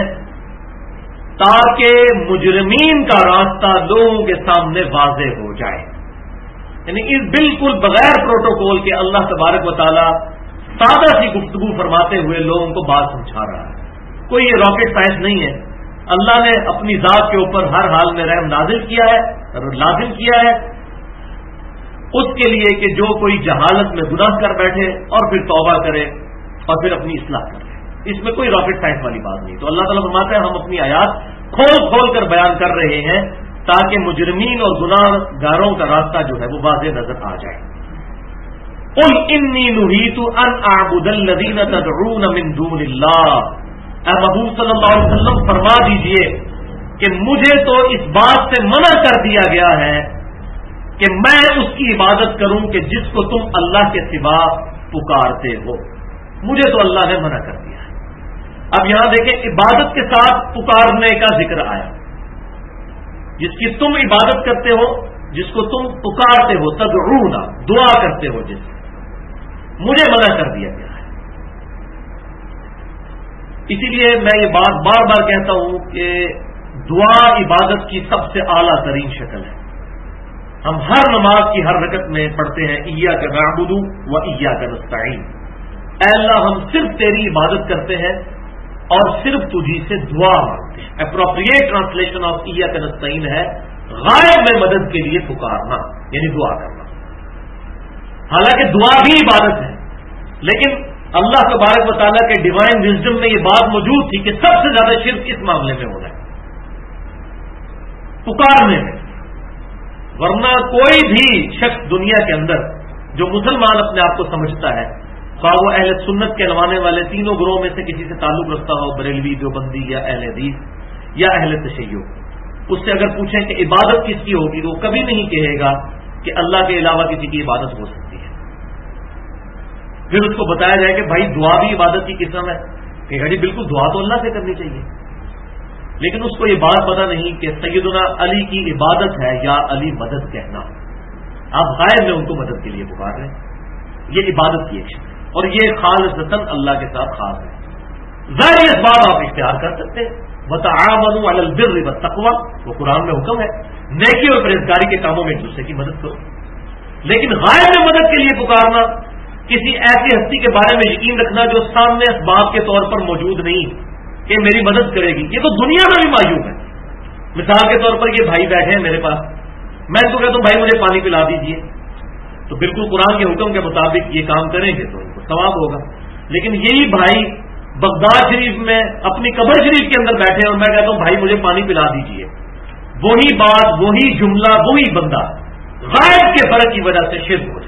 تاکہ مجرمین کا راستہ لوگوں کے سامنے واضح ہو جائے. یعنی اس بالکل بغیر پروٹوکول کے اللہ تبارک و تعالی سادہ سی گفتگو فرماتے ہوئے لوگوں کو بات سمجھا رہا ہے. کوئی یہ راکٹ سائنس نہیں ہے. اللہ نے اپنی ذات کے اوپر ہر حال میں رحم نازل کیا ہے، لازم کیا ہے اس کے لیے کہ جو کوئی جہالت میں گناہ کر بیٹھے اور پھر توبہ کرے اور پھر اپنی اصلاح کرے. اس میں کوئی راکٹ سائنس والی بات نہیں. تو اللہ تعالیٰ فرماتا ہے ہم اپنی آیات کھول کھول کر بیان کر رہے ہیں تاکہ مجرمین اور گناہ گاروں کا راستہ جو ہے وہ واضح نظر آ جائے. قل انی نہیت ان اعبد الذین تدعون من دون اللہ، اے محبوب صلی اللہ علیہ وسلم فرما دیجئے کہ مجھے تو اس بات سے منع کر دیا گیا ہے کہ میں اس کی عبادت کروں کہ جس کو تم اللہ کے سوا پکارتے ہو. مجھے تو اللہ نے منع کر دیا ہے. اب یہاں دیکھیں عبادت کے ساتھ پکارنے کا ذکر آیا. جس کی تم عبادت کرتے ہو، جس کو تم پکارتے ہو، تدعون دعا کرتے ہو، جس مجھے منع کر دیا گیا ہے. اسی لیے میں یہ بات بار بار کہتا ہوں کہ دعا عبادت کی سب سے اعلیٰ ترین شکل ہے. ہم ہر نماز کی ہر رکعت میں پڑھتے ہیں ایاک نعبد و ایاک نستعین، اے اللہ ہم صرف تیری عبادت کرتے ہیں اور صرف تجھی سے دعا مانگتے ہیں. اپروپریٹ ٹرانسلیشن آف ایاک نستعین ہے غائب میں مدد کے لیے پکارنا، یعنی دعا کرنا. حالانکہ دعا بھی عبادت ہے، لیکن اللہ تبارک و تعالیٰ کے ڈیوائن وزڈم میں یہ بات موجود تھی کہ سب سے زیادہ شرک اس معاملے میں ہو رہا ہے، پکارنے میں. ورنہ کوئی بھی شخص دنیا کے اندر جو مسلمان اپنے آپ کو سمجھتا ہے، خواہ وہ اہل سنت کے لوانے والے تینوں گروہوں میں سے کسی سے تعلق رکھتا ہو، بریلوی، دیوبندی یا اہل حدیث یا اہل تشیع، اس سے اگر پوچھیں کہ عبادت کس کی ہوگی تو وہ کبھی نہیں کہے گا کہ اللہ کے علاوہ کسی کی عبادت ہو سکتی ہے. پھر اس کو بتایا جائے کہ بھائی دعا بھی عبادت کی قسم ہے، کہ جی بالکل دعا تو اللہ سے کرنی چاہیے. لیکن اس کو یہ بات پتہ نہیں کہ سیدنا علی کی عبادت ہے یا علی مدد کہنا. آپ غائب میں ان کو مدد کے لیے پکار رہے ہیں، یہ عبادت کی ایک شکل ہے، اور یہ خالصتاً اللہ کے ساتھ خاص ہے. ظاہر اسباب آپ اختیار کر سکتے ہیں. وتعاونوا علی البر والتقوی، وہ قرآن میں حکم ہے، نیکی اور پرہیزگاری کے کاموں میں ایک دوسرے کی مدد کرو. لیکن غائب میں مدد کے لیے پکارنا، کسی ایسی ہستی کے بارے میں یقین رکھنا جو سامنے اسباب کے طور پر موجود نہیں کہ میری مدد کرے گی، یہ تو دنیا میں بھی معیوب ہے. مثال کے طور پر یہ بھائی بیٹھے ہیں میرے پاس، میں ان کو کہتا ہوں بھائی مجھے پانی پلا دیجیے، تو بالکل قرآن کے حکم کے مطابق یہ کام کریں گے تو ان کو ثواب ہوگا. لیکن یہی بھائی بغداد شریف میں اپنی قبر شریف کے اندر بیٹھے ہیں اور میں کہتا ہوں بھائی مجھے پانی پلا دیجیے، وہی بات، وہی جملہ، وہی بندہ غائب کے فرق کی وجہ سے شرک ہو جائے.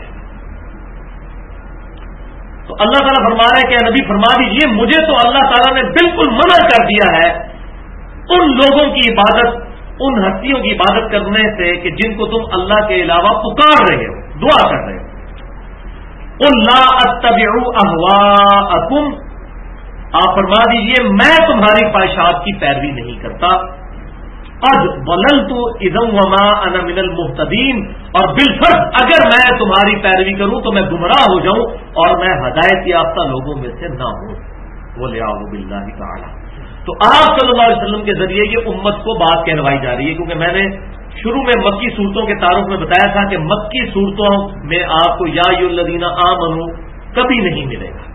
تو اللہ تعالیٰ فرما رہا ہے کہ نبی فرما دیجیے مجھے تو اللہ تعالیٰ نے بالکل منع کر دیا ہے ان لوگوں کی عبادت، ان ہستیوں کی عبادت کرنے سے کہ جن کو تم اللہ کے علاوہ پکار رہے ہو، دعا کر رہے ہو. قل لا اتبع اهواءکم، آپ فرما دیجئے میں تمہاری خواہشات کی پیروی نہیں کرتا. قد ضللت اذا وما انا من المهتدین، اور بالفرض اگر میں تمہاری پیروی کروں تو میں گمراہ ہو جاؤں اور میں ہدایت یافتہ لوگوں میں سے نہ ہوں. وَلِعَوْذُ بِاللَّهِ تَعَالَى. تو آپ صلی اللہ علیہ وسلم کے ذریعے یہ امت کو بات کہلوائی جا رہی ہے، کیونکہ میں نے شروع میں مکی صورتوں کے تعارف میں بتایا تھا کہ مکی صورتوں میں آپ کو یا ایھا الذین آمنوا کبھی نہیں ملے گا.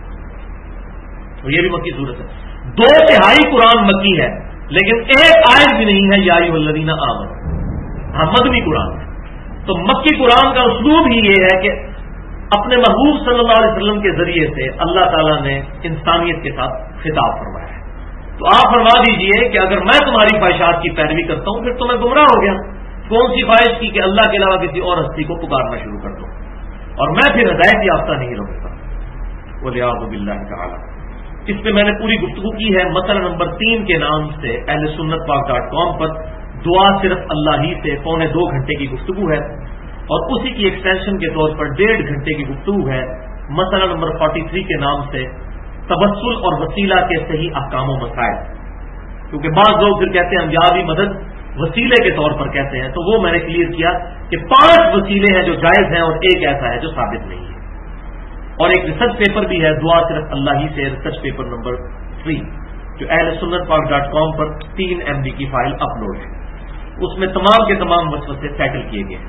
تو یہ بھی مکی صورت ہے. 2/3 قرآن مکی ہے، لیکن ایک آیت بھی نہیں ہے یا ایھا الذین آمنوا. ہاں مدنی قرآن ہے. تو مکی قرآن کا اسلوب ہی یہ ہے کہ اپنے محبوب صلی اللہ علیہ وسلم کے ذریعے سے اللہ تعالیٰ نے انسانیت کے ساتھ خطاب فرمایا ہے. تو آپ فرما دیجئے کہ اگر میں تمہاری خواہشات کی پیروی کرتا ہوں پھر تو میں گمراہ ہو گیا. کون سی خواہش کی کہ اللہ کے علاوہ کسی اور ہستی کو پکارنا شروع کر دوں اور میں پھر ہدایت یافتہ نہیں رہتا. وَلِعَوْذُ بِاللَّهِ تَعَالَى. اس پہ میں نے پوری گفتگو کی ہے مسئلہ نمبر 3 کے نام سے اہل سنت پاک.com پر. دعا صرف اللہ ہی سے 2.25 گھنٹے کی گفتگو ہے، اور اسی کی ایکسٹینشن کے طور پر 1.5 گھنٹے کی گفتگو ہے مسئلہ نمبر 43 کے نام سے تبسل اور وسیلہ کے صحیح احکام و مسائل. کیونکہ بعض لوگ پھر کہتے ہیں انبیاء مدد وسیلے کے طور پر کہتے ہیں، تو وہ میں نے کلیئر کیا کہ 5 وسیلے ہیں جو جائز ہیں اور ایک ایسا ہے جو ثابت نہیں ہے. اور ایک ریسرچ پیپر بھی ہے دعا صرف اللہ ہی سے، ریسرچ پیپر نمبر 3 جو اہل سنت پاک.com پر 3 MB کی فائل اپلوڈ ہے. اس میں تمام کے تمام وسوسے سیٹل کیے گئے ہیں.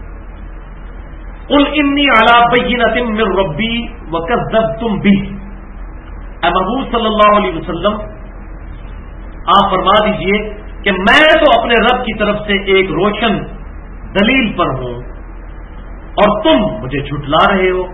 قل انی علی بینۃ من ربی وکذبتم بہ. اے محبوب صلی اللہ علیہ وسلم آپ فرما دیجئے کہ میں تو اپنے رب کی طرف سے ایک روشن دلیل پر ہوں اور تم مجھے جھٹلا رہے ہو.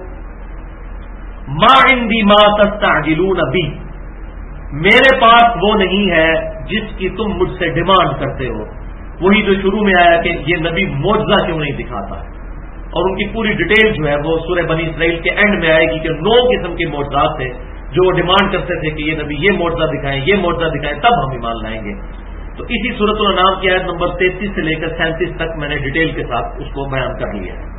ما عندی ما تستعجلون بی، میرے پاس وہ نہیں ہے جس کی تم مجھ سے ڈیمانڈ کرتے ہو. وہی جو شروع میں آیا کہ یہ نبی معجزہ کیوں نہیں دکھاتا، اور ان کی پوری ڈیٹیل جو ہے وہ سورہ بنی اسرائیل کے اینڈ میں آئے گی کہ 9 قسم کے معجزات تھے جو وہ ڈیمانڈ کرتے تھے کہ یہ نبی یہ معجزہ دکھائیں، یہ معجزہ دکھائیں، تب ہم ایمان لائیں گے. تو اسی سورۃ الانعام کی آیت نمبر 33 سے لے کر 37 تک میں نے ڈیٹیل کے ساتھ اس کو بیان کر لیا ہے.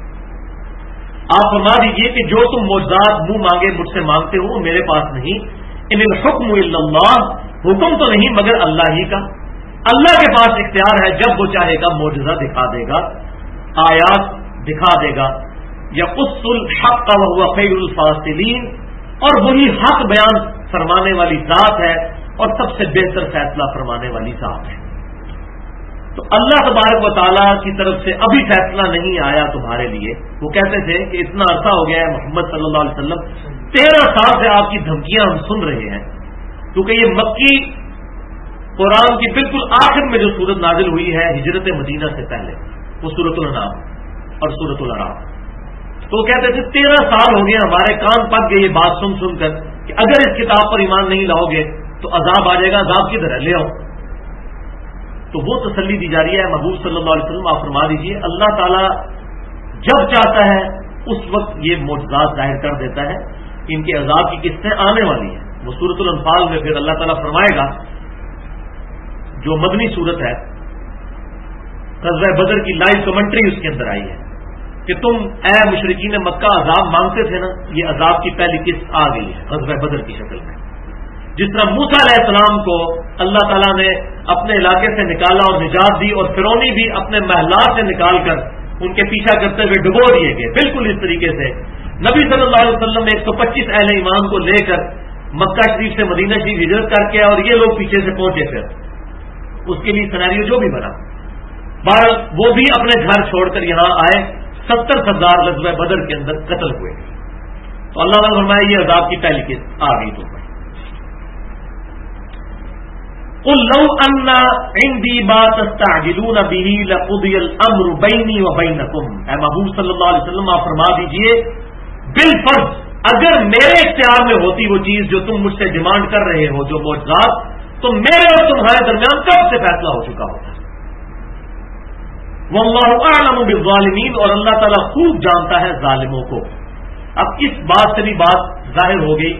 آپ فرما دیجئے کہ جو تم معجزات منہ مانگے مجھ سے مانگتے ہو میرے پاس نہیں. ان الحکم الا اللہ، حکم تو نہیں مگر اللہ ہی کا. اللہ کے پاس اختیار ہے، جب وہ چاہے گا معجزہ دکھا دے گا، آیات دکھا دے گا. یقص الحق وهو خیر الفاصلین، اور وہی حق بیان فرمانے والی ذات ہے اور سب سے بہتر فیصلہ فرمانے والی ذات ہے. تو اللہ تبارک و تعالیٰ کی طرف سے ابھی فیصلہ نہیں آیا تمہارے لیے. وہ کہتے تھے کہ اتنا عرصہ ہو گیا ہے محمد صلی اللہ علیہ وسلم، 13 سال سے آپ کی دھمکیاں ہم سن رہے ہیں. کیونکہ یہ مکی قرآن کی بالکل آخر میں جو سورت نازل ہوئی ہے ہجرت مدینہ سے پہلے، وہ سورۃ الانعام اور سورۃ الاعراف. تو وہ کہتے تھے 13 سال ہو گئے ہمارے کان پک گئے یہ بات سن سن کر کہ اگر اس کتاب پر ایمان نہیں لاؤ گے تو عذاب آ جائے گا. عذاب کدھر ہے، لے آؤ. تو وہ تسلی دی جا رہی ہے محبوب صلی اللہ علیہ وسلم آپ فرما دیجیے اللہ تعالیٰ جب چاہتا ہے اس وقت یہ معجزات ظاہر کر دیتا ہے. ان کے عذاب کی قسطیں آنے والی ہیں. وہ سورۃ الانفال میں پھر اللہ تعالیٰ فرمائے گا، جو مدنی صورت ہے، غزوہ بدر کی لائیو کمنٹری اس کے اندر آئی ہے کہ تم اے مشرکین مکہ عذاب مانگتے تھے نا، یہ عذاب کی پہلی قسط آ گئی ہے غزوہ بدر کی شکل میں. جس طرح موسیٰ علیہ السلام کو اللہ تعالیٰ نے اپنے علاقے سے نکالا اور نجات دی، اور فرعونی بھی اپنے محلات سے نکال کر ان کے پیچھا کرتے ہوئے ڈبو دیے گئے، بالکل اس طریقے سے نبی صلی اللہ علیہ وسلم 125 اہل ایمان کو لے کر مکہ شریف سے مدینہ شریف ہجرت کر کے، اور یہ لوگ پیچھے سے پہنچے، پھر اس کے لیے سیناریو جو بھی بنا، بہرحال وہ بھی اپنے گھر چھوڑ کر یہاں آئے، 70 سردار غزوہ بدر کے اندر قتل ہوئے. تو اللہ نے فرمایا یہ عذاب کی پہلی قسط آ گئی. تو قل لو ان عندي ما تستعجلون به لقضي الامر بيني وبينكم، اے محبوب صلی اللہ علیہ وسلم آپ فرما دیجئے بالفرض اگر میرے اختیار میں ہوتی وہ چیز جو تم مجھ سے ڈیمانڈ کر رہے ہو، جو معجزات، تو میرے اور تمہارے درمیان کب سے فیصلہ ہو چکا ہوتا. واللہ اعلم بالظالمین، اور اللہ تعالیٰ خوب جانتا ہے ظالموں کو. اب اس بات سے بھی بات ظاہر ہو گئی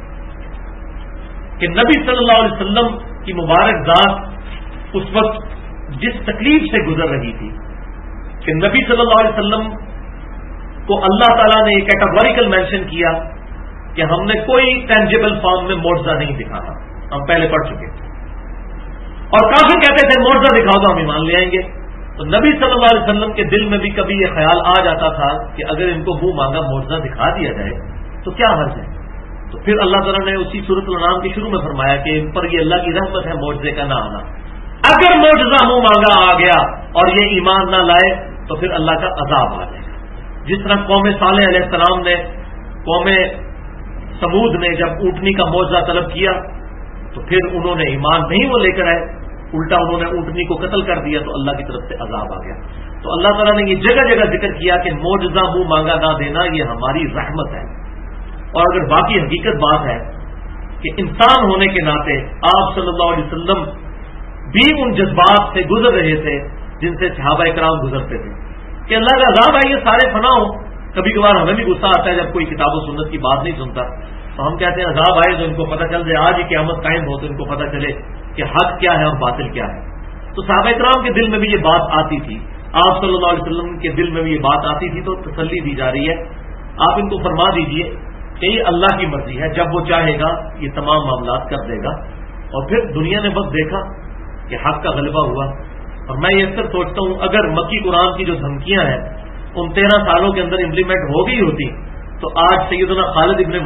کہ نبی صلی اللہ علیہ وسلم کی مبارک ذات اس وقت جس تکلیف سے گزر رہی تھی کہ نبی صلی اللہ علیہ وسلم کو اللہ تعالیٰ نے یہ کیٹاگوریکل مینشن کیا کہ ہم نے کوئی ٹینجیبل فارم میں معجزہ نہیں دکھانا، ہم پہلے پڑھ چکے تھے، اور کافی کہتے تھے معجزہ دکھاؤ تو ہم ایمان لے آئیں گے. تو نبی صلی اللہ علیہ وسلم کے دل میں بھی کبھی یہ خیال آ جاتا تھا کہ اگر ان کو منہ مانگا معجزہ دکھا دیا جائے تو کیا حرج ہے. تو پھر اللہ تعالیٰ نے اسی سورۃ الانعام کے شروع میں فرمایا کہ ان پر یہ اللہ کی رحمت ہے معجزے کا نہ آنا. اگر معجزہ منہ مانگا آ گیا اور یہ ایمان نہ لائے تو پھر اللہ کا عذاب آ جائے گا. جس طرح قوم صالح علیہ السلام نے، قوم سمود نے جب اونٹنی کا معجزہ طلب کیا تو پھر انہوں نے ایمان نہیں وہ لے کر آئے، الٹا انہوں نے اونٹنی کو قتل کر دیا تو اللہ کی طرف سے عذاب آ گیا. تو اللہ تعالیٰ نے یہ جگہ جگہ ذکر کیا کہ معجزہ منہ مانگا نہ دینا یہ ہماری رحمت ہے. اور اگر باقی حقیقت بات ہے کہ انسان ہونے کے ناطے آپ صلی اللہ علیہ وسلم بھی ان جذبات سے گزر رہے تھے جن سے صحابہ کرام گزرتے تھے کہ اللہ کا عذاب آئیے سارے فنا ہوں. کبھی کبھار ہمیں بھی غصہ آتا ہے جب کوئی کتاب و سنت کی بات نہیں سنتا تو ہم کہتے ہیں عذاب آئے تو ان کو پتہ چل جائے، آج ہی قیامت قائم ہو تو ان کو پتہ چلے کہ حق کیا ہے اور باطل کیا ہے. تو صحابہ کرام کے دل میں بھی یہ بات آتی تھی، آپ صلی اللہ علیہ وسلم کے دل میں بھی یہ بات آتی تھی. تو تسلی دی جا رہی ہے آپ ان کو فرما دیجئے کہ یہ اللہ کی مرضی ہے، جب وہ چاہے گا یہ تمام معاملات کر دے گا. اور پھر دنیا نے وقت دیکھا کہ حق کا غلبہ ہوا. اور میں یہ اکثر سوچتا ہوں اگر مکی قرآن کی جو دھمکیاں ہیں ان 13 سالوں کے اندر امپلیمنٹ ہو گئی ہوتی تو آج سیدنا خالد ابن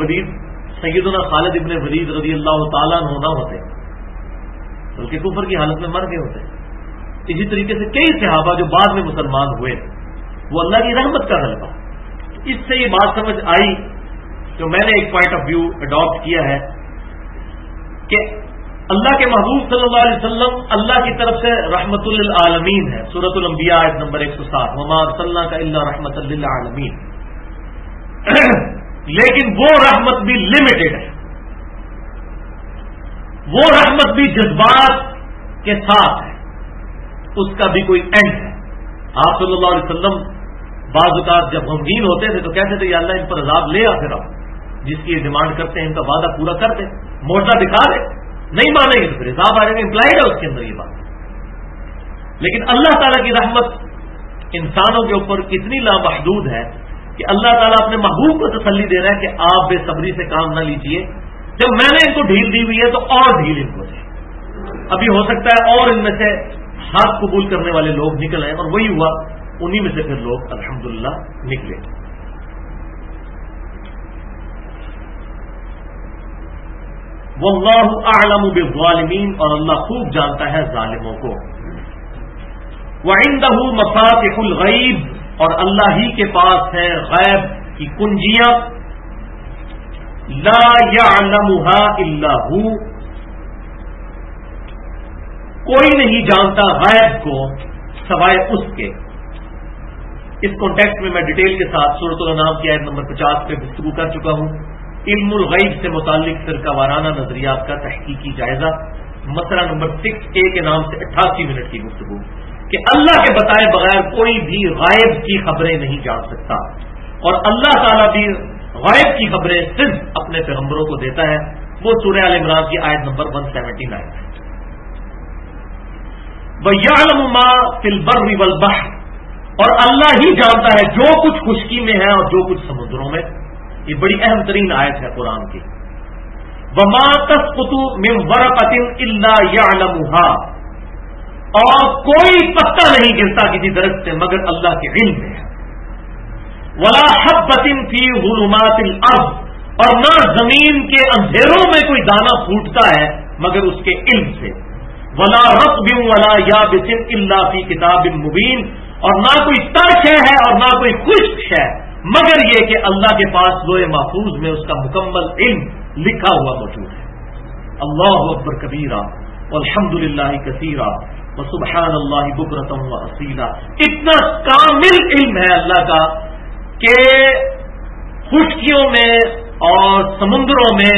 ولید رضی اللہ تعالیٰ عنہ نہ ہوتے، بلکہ کفر کی حالت میں مر گئے ہوتے. اسی طریقے سے کئی صحابہ جو بعد میں مسلمان ہوئے وہ اللہ کی رحمت کا غلبہ. اس سے یہ بات سمجھ آئی جو میں نے ایک پوائنٹ آف ویو اڈاپٹ کیا ہے کہ اللہ کے محبوب صلی اللہ علیہ وسلم اللہ کی طرف سے رحمت للعالمین ہے. سورۃ الانبیاء آیت نمبر 107 وما ارسلناک الا رحمۃ للعالمین. لیکن وہ رحمت بھی لمیٹڈ ہے، وہ رحمت بھی جذبات کے ساتھ ہے، اس کا بھی کوئی اینڈ ہے. آپ صلی اللہ علیہ وسلم بعض اوقات جب غمگین ہوتے تھے تو کہتے تھے یا اللہ ان پر عذاب لے آ، پھر آپ جس کی یہ ڈیمانڈ کرتے ہیں ان کا وعدہ پورا کر دیں، معجزہ دکھا دیں. نہیں مانیں گے تو پھر عذاب آ جائیں گے، امپلائڈ ہے اس کے اندر یہ بات. لیکن اللہ تعالیٰ کی رحمت انسانوں کے اوپر اتنی لامحدود ہے کہ اللہ تعالیٰ اپنے محبوب کو تسلی دے رہا ہے کہ آپ بے صبری سے کام نہ لیجیے، جب میں نے ان کو ڈھیل دی ہوئی ہے تو اور ڈھیل ان کو دے. ابھی ہو سکتا ہے اور ان میں سے ہاتھ قبول کرنے والے لوگ نکل آئے، اور وہی ہوا، انہی میں سے پھر لوگ الحمدللہ نکلے. واللہ اعلم بالظالمین، اور اللہ خوب جانتا ہے ظالموں کو. وعندہ مفاتح الغیب، اور اللہ ہی کے پاس ہے غیب کی کنجیاں. لا يعلمها الا هو، کوئی نہیں جانتا غیب کو سوائے اس کے. اس کانٹیکسٹ میں میں ڈیٹیل کے ساتھ سورۃ الانعام کی آیت نمبر 50 پہ گفتگو کر چکا ہوں. علم الغیب سے متعلق فرقہ وارانہ نظریات کا تحقیقی جائزہ، مسئلہ نمبر 6A کے نام سے 88 منٹ کی گفتگو کہ اللہ کے بتائے بغیر کوئی بھی غائب کی خبریں نہیں جان سکتا، اور اللہ تعالیٰ بھی غائب کی خبریں صرف اپنے پیغمبروں کو دیتا ہے. وہ سورہ آل عمران کی آیت نمبر 179 ہے. وَيَعْلَمُ مَا فِي الْبَرِّ وَالْبَحْرِ، اور اللہ ہی جانتا ہے جو کچھ خشکی میں ہے اور جو کچھ سمندروں میں. یہ بڑی اہم ترین آیت ہے قرآن کی. وما تسقط من ورقة الا يعلمها، اور کوئی پتا نہیں گرتا کسی درخت سے مگر اللہ کے علم میں ہے. ولا حبۃ فی ظلمات الارض، اور نہ زمین کے اندھیروں میں کوئی دانہ پھوٹتا ہے مگر اس کے علم سے. ولا رطب ولا یابس الا فی کتاب مبین، اور نہ کوئی تر شے ہے اور نہ کوئی خشک شے مگر یہ کہ اللہ کے پاس لوح محفوظ میں اس کا مکمل علم لکھا ہوا موجود ہے. اللہ اکبر کبیرہ والحمد للہ کثیرہ وسبحان اللہ بکرۃ واصیلا. اتنا کامل علم ہے اللہ کا کہ خشکیوں میں اور سمندروں میں،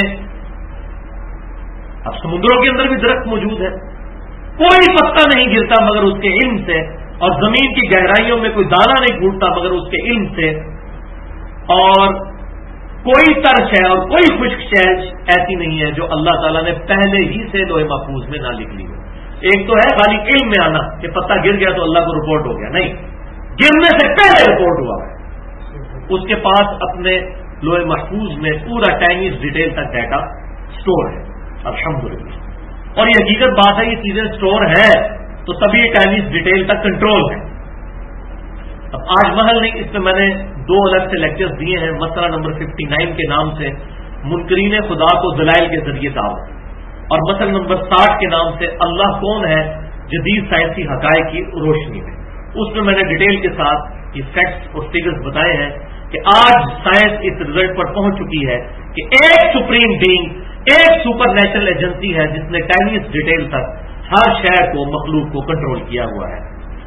اب سمندروں کے اندر بھی درخت موجود ہے، کوئی پتا نہیں گرتا مگر اس کے علم سے، اور زمین کی گہرائیوں میں کوئی دانہ نہیں پھوٹتا مگر اس کے علم سے، اور کوئی ترش ہے اور کوئی خشک شے ایسی نہیں ہے جو اللہ تعالیٰ نے پہلے ہی سے لوح محفوظ میں نہ لکھ لی ہو. ایک تو ہے خالی علم میں آنا کہ پتہ گر گیا تو اللہ کو رپورٹ ہو گیا، نہیں، گرنے سے پہلے رپورٹ ہوا ہے. اس کے پاس اپنے لوح محفوظ میں پورا ٹائنیز ڈیٹیل تک ڈیٹا سٹور ہے الحمدللہ. اور یہ حقیقت بات ہے، یہ چیزیں سٹور ہے تو تبھی ٹائنیز ڈیٹیل تک کنٹرول ہے. اب آج محل نہیں، اس میں میں نے 2 الگ سے لیکچرز دیے ہیں. مسئلہ نمبر 59 کے نام سے منکرین خدا کو دلائل کے ذریعے دعوت، اور مسئلہ نمبر 60 کے نام سے اللہ کون ہے جدید سائنسی حقائق کی روشنی میں. اس میں نے ڈیٹیل کے ساتھ یہ فیکٹس اور فگرز بتائے ہیں کہ آج سائنس اس رزلٹ پر پہنچ چکی ہے کہ ایک سپریم بینگ، ایک سپر نیچرل ایجنسی ہے جس نے ٹائنیز ڈیٹیل تک ہر شے کو، مخلوق کو کنٹرول کیا ہوا ہے.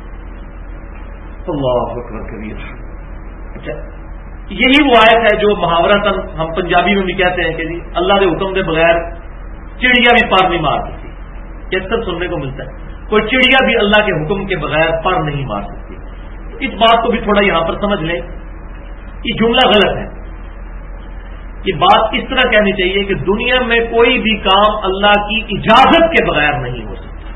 اللہ اکبر کبیر. اچھا، یہی وہ آیت ہے جو محاورتاً ہم پنجابی میں بھی کہتے ہیں کہ جی اللہ کے حکم کے بغیر چڑیا بھی پر نہیں مار سکتی. یہ اکثر سننے کو ملتا ہے، کوئی چڑیا بھی اللہ کے حکم کے بغیر پر نہیں مار سکتی. اس بات کو بھی تھوڑا یہاں پر سمجھ لیں، یہ جملہ غلط ہے. یہ بات اس طرح کہنی چاہیے کہ دنیا میں کوئی بھی کام اللہ کی اجازت کے بغیر نہیں ہو سکتا،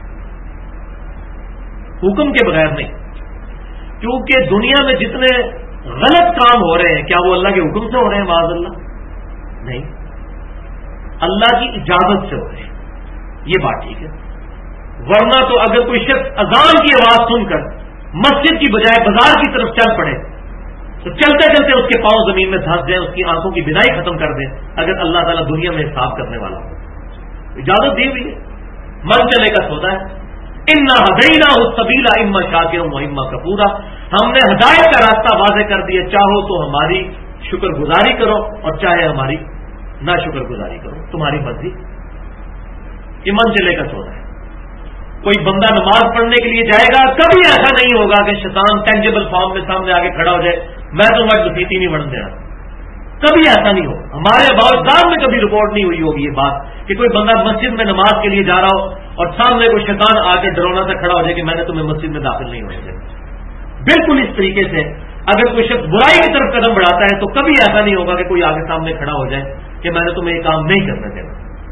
حکم کے بغیر نہیں. کیونکہ دنیا میں جتنے غلط کام ہو رہے ہیں کیا وہ اللہ کے حکم سے ہو رہے ہیں؟ معاذ اللہ نہیں، اللہ کی اجازت سے ہو رہے ہیں. یہ بات ٹھیک ہے. ورنہ تو اگر کوئی شخص اذان کی آواز سن کر مسجد کی بجائے بازار کی طرف چل پڑے تو چلتے چلتے اس کے پاؤں زمین میں دھنس جائیں، اس کی آنکھوں کی بینائی ختم کر دیں، اگر اللہ تعالیٰ دنیا میں حساب کرنے والا ہو. اجازت دی ہوئی ہے، من چلے کا سودا ہے. انا ہدیناہ السبیل اما شاکرا و اما کفورا، ہم نے ہدایت کا راستہ واضح کر دیا، چاہو تو ہماری شکر گزاری کرو اور چاہے ہماری نہ شکر گزاری کرو، تمہاری مرضی. یہ من چلے کا سودا ہے. کوئی بندہ نماز پڑھنے کے لیے جائے گا، کبھی ایسا نہیں ہوگا کہ شیطان ٹینجیبل فارم میں سامنے آگے کھڑا ہو جائے میں تو مجھ بسیتی نہیں بن دینا. کبھی ایسا نہیں ہوگا. ہمارے باوجود میں کبھی رپورٹ نہیں ہوئی ہوگی یہ بات کہ کوئی بندہ مسجد میں نماز کے لیے جا رہا ہو اور سامنے کوئی شیطان آ کے ڈرونا سے کھڑا ہو جائے کہ میں نے تمہیں مسجد میں داخل نہیں ہونے دینا. بالکل اس طریقے سے اگر کوئی شخص برائی کی طرف قدم بڑھاتا ہے تو کبھی ایسا نہیں ہوگا کہ کوئی آگے سامنے کھڑا ہو جائے کہ میں نے تمہیں یہ کام نہیں کرنے دینا.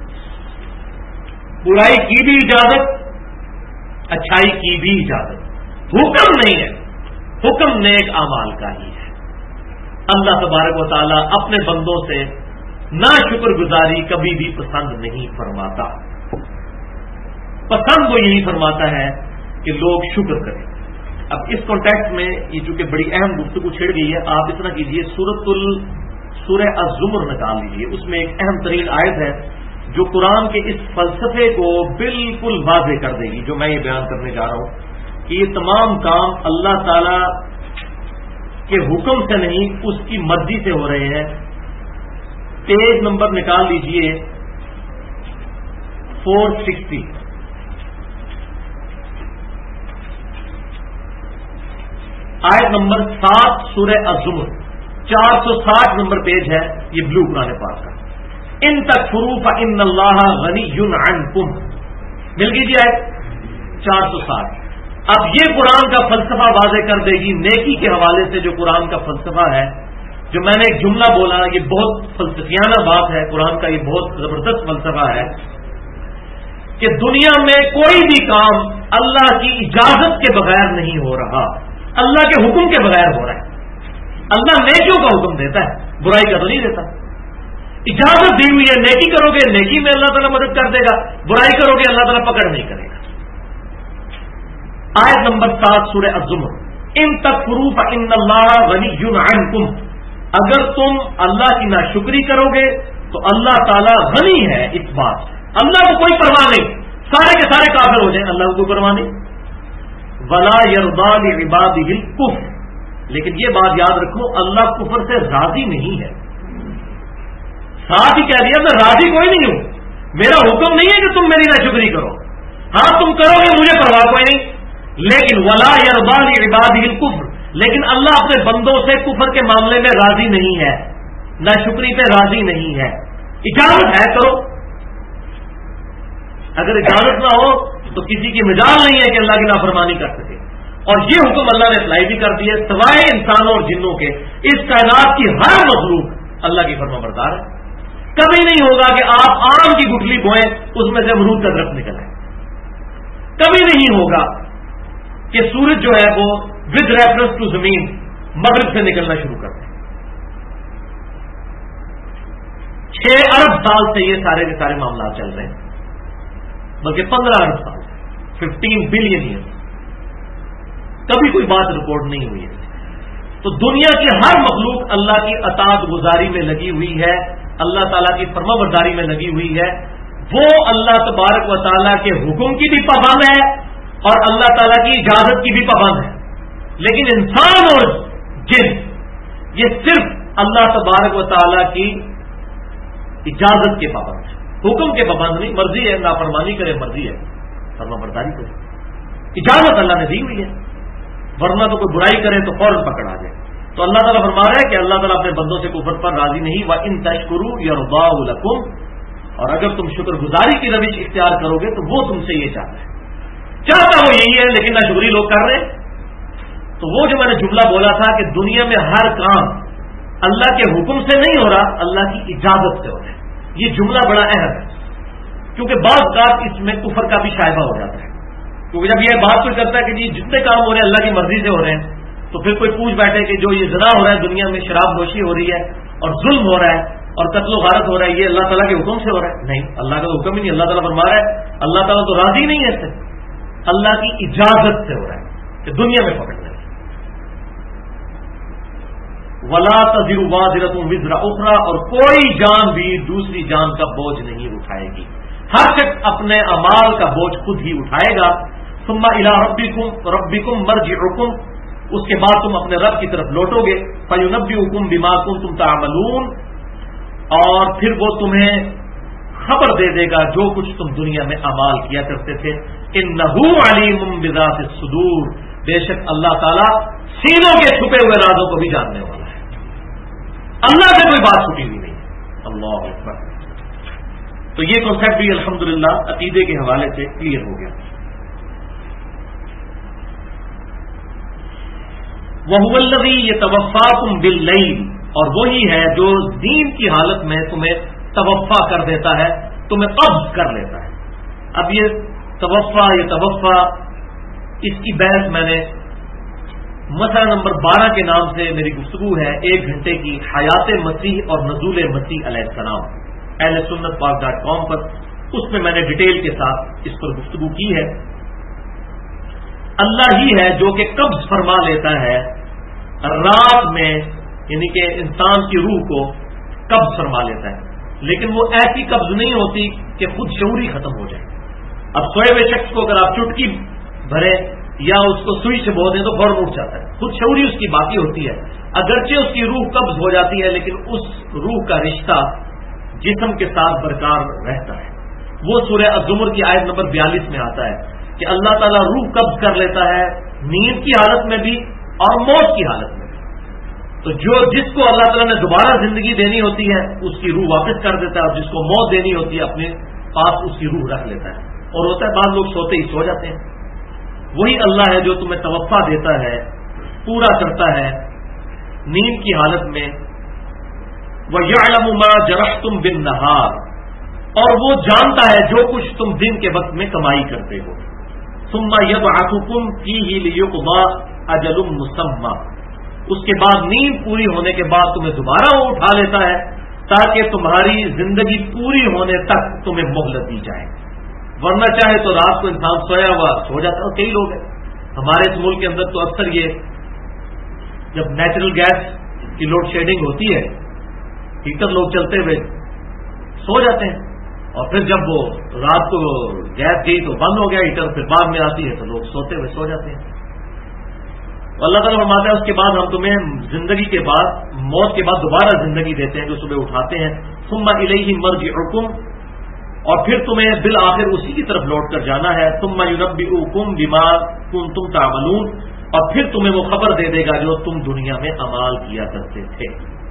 برائی کی بھی اجازت، اچھائی کی بھی اجازت. حکم نہیں ہے، حکم نیک اعمال کا ہی ہے. اللہ تبارک و تعالیٰ اپنے بندوں سے نا شکر گزاری کبھی بھی پسند نہیں فرماتا. پسند وہ یہی فرماتا ہے کہ لوگ شکر کریں. اب اس کانٹیکٹ میں یہ چونکہ بڑی اہم گفتگو چھڑ گئی ہے، آپ اتنا کیجئے سورہ الزمر نکال لیجیے. اس میں ایک اہم ترین آیت ہے جو قرآن کے اس فلسفے کو بالکل واضح کر دے گی جو میں یہ بیان کرنے جا رہا ہوں کہ یہ تمام کام اللہ تعالی کے حکم سے نہیں، اس کی مرضی سے ہو رہے ہیں. پیج نمبر نکال لیجئے 460. آیت نمبر 7 سورہ الزمر 460 نمبر پیج ہے، یہ بلو قرآن پاک کا. ان تکفروا فإن اللہ غنی عنکم. مل گئی جی آیت 460. اب یہ قرآن کا فلسفہ واضح کر دے گی نیکی کے حوالے سے. جو قرآن کا فلسفہ ہے، جو میں نے ایک جملہ بولا، یہ بہت فلسفیانہ بات ہے. قرآن کا یہ بہت زبردست فلسفہ ہے کہ دنیا میں کوئی بھی کام اللہ کی اجازت کے بغیر نہیں ہو رہا، اللہ کے حکم کے بغیر ہو رہا ہے. اللہ نیکیوں کا حکم دیتا ہے، برائی کا تو نہیں دیتا. اجازت دی ہوئی ہے، نیکی کرو گے نیکی میں اللہ تعالیٰ مدد کر دے گا، برائی کرو گے اللہ تعالیٰ پکڑ نہیں کرے گا۔ آیت نمبر 7 سورہ الزمر، ان تکفروا فإن اللہ غنی عنکم، اگر تم اللہ کی ناشکری کرو گے تو اللہ تعالیٰ غنی ہے اس بات، اللہ کو کوئی پرواہ نہیں، سارے کے سارے کافر ہو جائیں اللہ کو کوئی پرواہ نہیں۔ ولا یرضی لعبادہ الکفر، لیکن یہ بات یاد رکھو اللہ کفر سے راضی نہیں ہے، ساتھ ہی کہہ دیا میں راضی کوئی نہیں ہوں، میرا حکم نہیں ہے کہ تم میری ناشکری کرو، ہاں تم کرو گے مجھے پرواہ کوئی نہیں، لیکن ولا یرضی لعبادہ الکفر، لیکن اللہ اپنے بندوں سے کفر کے معاملے میں راضی نہیں ہے، ناشکری پہ راضی نہیں ہے۔ اجازت ہے کرو، اگر اجازت نہ ہو تو کسی کی مجال نہیں ہے کہ اللہ کی نافرمانی کر سکے، اور یہ حکم اللہ نے اپلائی بھی کر دیا سوائے انسانوں اور جنوں کے، اس کائنات کی ہر مخلوق اللہ کی فرما بردار ہے۔ کبھی نہیں ہوگا کہ آپ آم کی گٹلی بوئیں اس میں سے امرود کا درخت نکل آئے، کبھی نہیں ہوگا کہ سورج جو ہے وہ ود ریفرنس ٹو زمین مغرب سے نکلنا شروع کر دیں۔ 6 ارب سال سے یہ سارے کے سارے معاملات چل رہے ہیں، بلکہ 15 ارب سال، 15 بلین ایئرس، کبھی کوئی بات ریکارڈ نہیں ہوئی ہے۔ تو دنیا کی ہر مخلوق اللہ کی اطاعت گزاری میں لگی ہوئی ہے، اللہ تعالیٰ کی فرما برداری میں لگی ہوئی ہے، وہ اللہ تبارک و تعالیٰ کے حکم کی بھی پابند ہے اور اللہ تعالیٰ کی اجازت کی بھی پابند ہے، لیکن انسان اور جن یہ صرف اللہ تبارک و تعالیٰ کی اجازت کے پابند ہے، حکم کے پابند نہیں، مرضی ہے نافرمانی کرے مرضی ہے فرما برداری کرے، اجازت اللہ نے دی ہوئی ہے، ورنہ تو کوئی برائی کرے تو فوراً پکڑ آ جائے۔ تو اللہ تعالیٰ فرما رہا ہے کہ اللہ تعالیٰ اپنے بندوں سے کفر پر راضی نہیں، وَإِن تَشْكُرُوا يَرْضَهُ لَكُمْ، اور اگر تم شکر گزاری کی روش اختیار کرو گے تو وہ تم سے یہ چاہتا ہے، چاہتا وہ یہی ہے لیکن ناشکری لوگ کر رہے ہیں۔ تو وہ جو میں نے جملہ بولا تھا کہ دنیا میں ہر کام اللہ کے حکم سے نہیں ہو رہا، اللہ کی اجازت سے ہو رہا ہے، یہ جملہ بڑا اہم ہے، کیونکہ بعض اوقات اس میں کفر کا بھی شائبہ ہو جاتا ہے، کیونکہ جب یہ بات کوئی کرتا ہے کہ جی جتنے کام ہو رہے ہیں اللہ کی مرضی سے ہو رہے ہیں، تو پھر کوئی پوچھ بیٹھے کہ جو یہ زنا ہو رہا ہے دنیا میں، شراب نوشی ہو رہی ہے اور ظلم ہو رہا ہے اور قتل و غارت ہو رہا ہے، یہ اللہ تعالیٰ کے حکم سے ہو رہا ہے؟ نہیں، اللہ کا تو حکم ہی نہیں، اللہ تعالیٰ فرما رہا ہے، اللہ تعالیٰ تو راضی نہیں ہے اس سے، اللہ کی اجازت سے ہو رہا ہے کہ دنیا میں پکڑ لیں۔ وَلَا تَزِرُ وَازِرَةٌ وِزْرَ أُخْرَىٰ، اور کوئی جان بھی دوسری جان کا بوجھ نہیں اٹھائے گی، ہر شخص اپنے اعمال کا بوجھ خود ہی اٹھائے گا۔ ثُمَّ إِلَىٰ رَبِّكُمْ مَرْجِعُكُمْ، اس کے بعد تم اپنے رب کی طرف لوٹو گے، فَيُنَبِّئُكُم بِمَا كُنتُمْ تَعْمَلُونَ، اور پھر وہ تمہیں خبر دے دے گا جو کچھ تم دنیا میں اعمال کیا کرتے تھے۔ إِنَّهُ عَلِيمٌ بِذَاتِ الصُّدُورِ، بے شک اللہ تعالیٰ سینوں کے چھپے ہوئے رازوں کو بھی جاننے والا ہے، اللہ سے کوئی بات چھپی ہوئی نہیں۔ اللہ اکبر۔ تو یہ کانسیپٹ بھی الحمدللہ عقیدے کے حوالے سے کلیئر ہو گیا۔ وَهُوَ الَّذِي يَتَوَفَّاكُم بِاللَّيْلِ، اور وہی ہے جو دین کی حالت میں تمہیں توفا کر دیتا ہے، تمہیں قبض کر لیتا ہے۔ اب یہ توفا اس کی بحث میں نے مسئلہ نمبر 12 کے نام سے میری گفتگو ہے 1 گھنٹے کی، حیات مسیح اور نزول مسیح علیہ السلام، اہل سنت پاک.com پر، اس میں میں نے ڈیٹیل کے ساتھ اس پر گفتگو کی ہے۔ اللہ ہی ہے جو کہ قبض فرما لیتا ہے رات میں، یعنی کہ انسان کی روح کو قبض فرما لیتا ہے، لیکن وہ ایسی قبض نہیں ہوتی کہ خود شعوری ختم ہو جائے۔ اب سوئے ہوئے شخص کو اگر آپ چٹکی بھرے یا اس کو سوئی سے بو دیں تو فوراً اٹھ جاتا ہے، خود شعوری اس کی باقی ہوتی ہے، اگرچہ اس کی روح قبض ہو جاتی ہے لیکن اس روح کا رشتہ جسم کے ساتھ برقرار رہتا ہے۔ وہ سورہ الزمر کی آیت نمبر 42 میں آتا ہے کہ اللہ تعالیٰ روح قبض کر لیتا ہے نیند کی حالت میں بھی اور موت کی حالت میں بھی، تو جس کو اللہ تعالیٰ نے دوبارہ زندگی دینی ہوتی ہے اس کی روح واپس کر دیتا ہے، اور جس کو موت دینی ہوتی ہے اپنے پاس اس کی روح رکھ لیتا ہے، اور ہوتا ہے بعض لوگ سوتے ہی سو جاتے ہیں۔ وہی اللہ ہے جو تمہیں توفا دیتا ہے، پورا کرتا ہے نیند کی حالت میں۔ وَيَعْلَمُ مَا جَرَحْتُمْ بِالنَّهَارِ، اور وہ جانتا ہے جو کچھ تم دن کے وقت میں کمائی کرتے ہو۔ ثُمَّ يَبْعَثُكُمْ فِيهِ لِيُقْضَىٰ أَجَلٌ مُّسَمًّى، اس کے بعد نیند پوری ہونے کے بعد تمہیں دوبارہ وہ اٹھا لیتا ہے تاکہ تمہاری زندگی پوری ہونے تک تمہیں مہلت دی جائے. ورنہ چاہے تو رات کو انسان سویا ہوا سو جاتا ہے. کئی لوگ ہیں ہمارے اس ملک کے اندر تو اکثر یہ جب نیچرل گیس کی لوڈ شیڈنگ ہوتی ہے ہیٹر لوگ چلتے ہوئے سو جاتے ہیں, اور پھر جب وہ رات کو گیس گئی تو بند ہو گیا ہیٹر, پھر بعد میں آتی ہے تو لوگ سوتے ہوئے سو جاتے ہیں. اللہ تعالیٰ فرماتا ہے اس کے بعد ہم تمہیں زندگی کے بعد, موت کے بعد دوبارہ زندگی دیتے ہیں جو صبح اٹھاتے ہیں. ثم الیہ مرجعکم, اور پھر تمہیں بالآخر اسی کی طرف لوٹ کر جانا ہے. ثم ینبئکم بما کنتم تعملون, اور پھر تمہیں وہ خبر دے دے گا جو تم دنیا میں اعمال کیا کرتے تھے.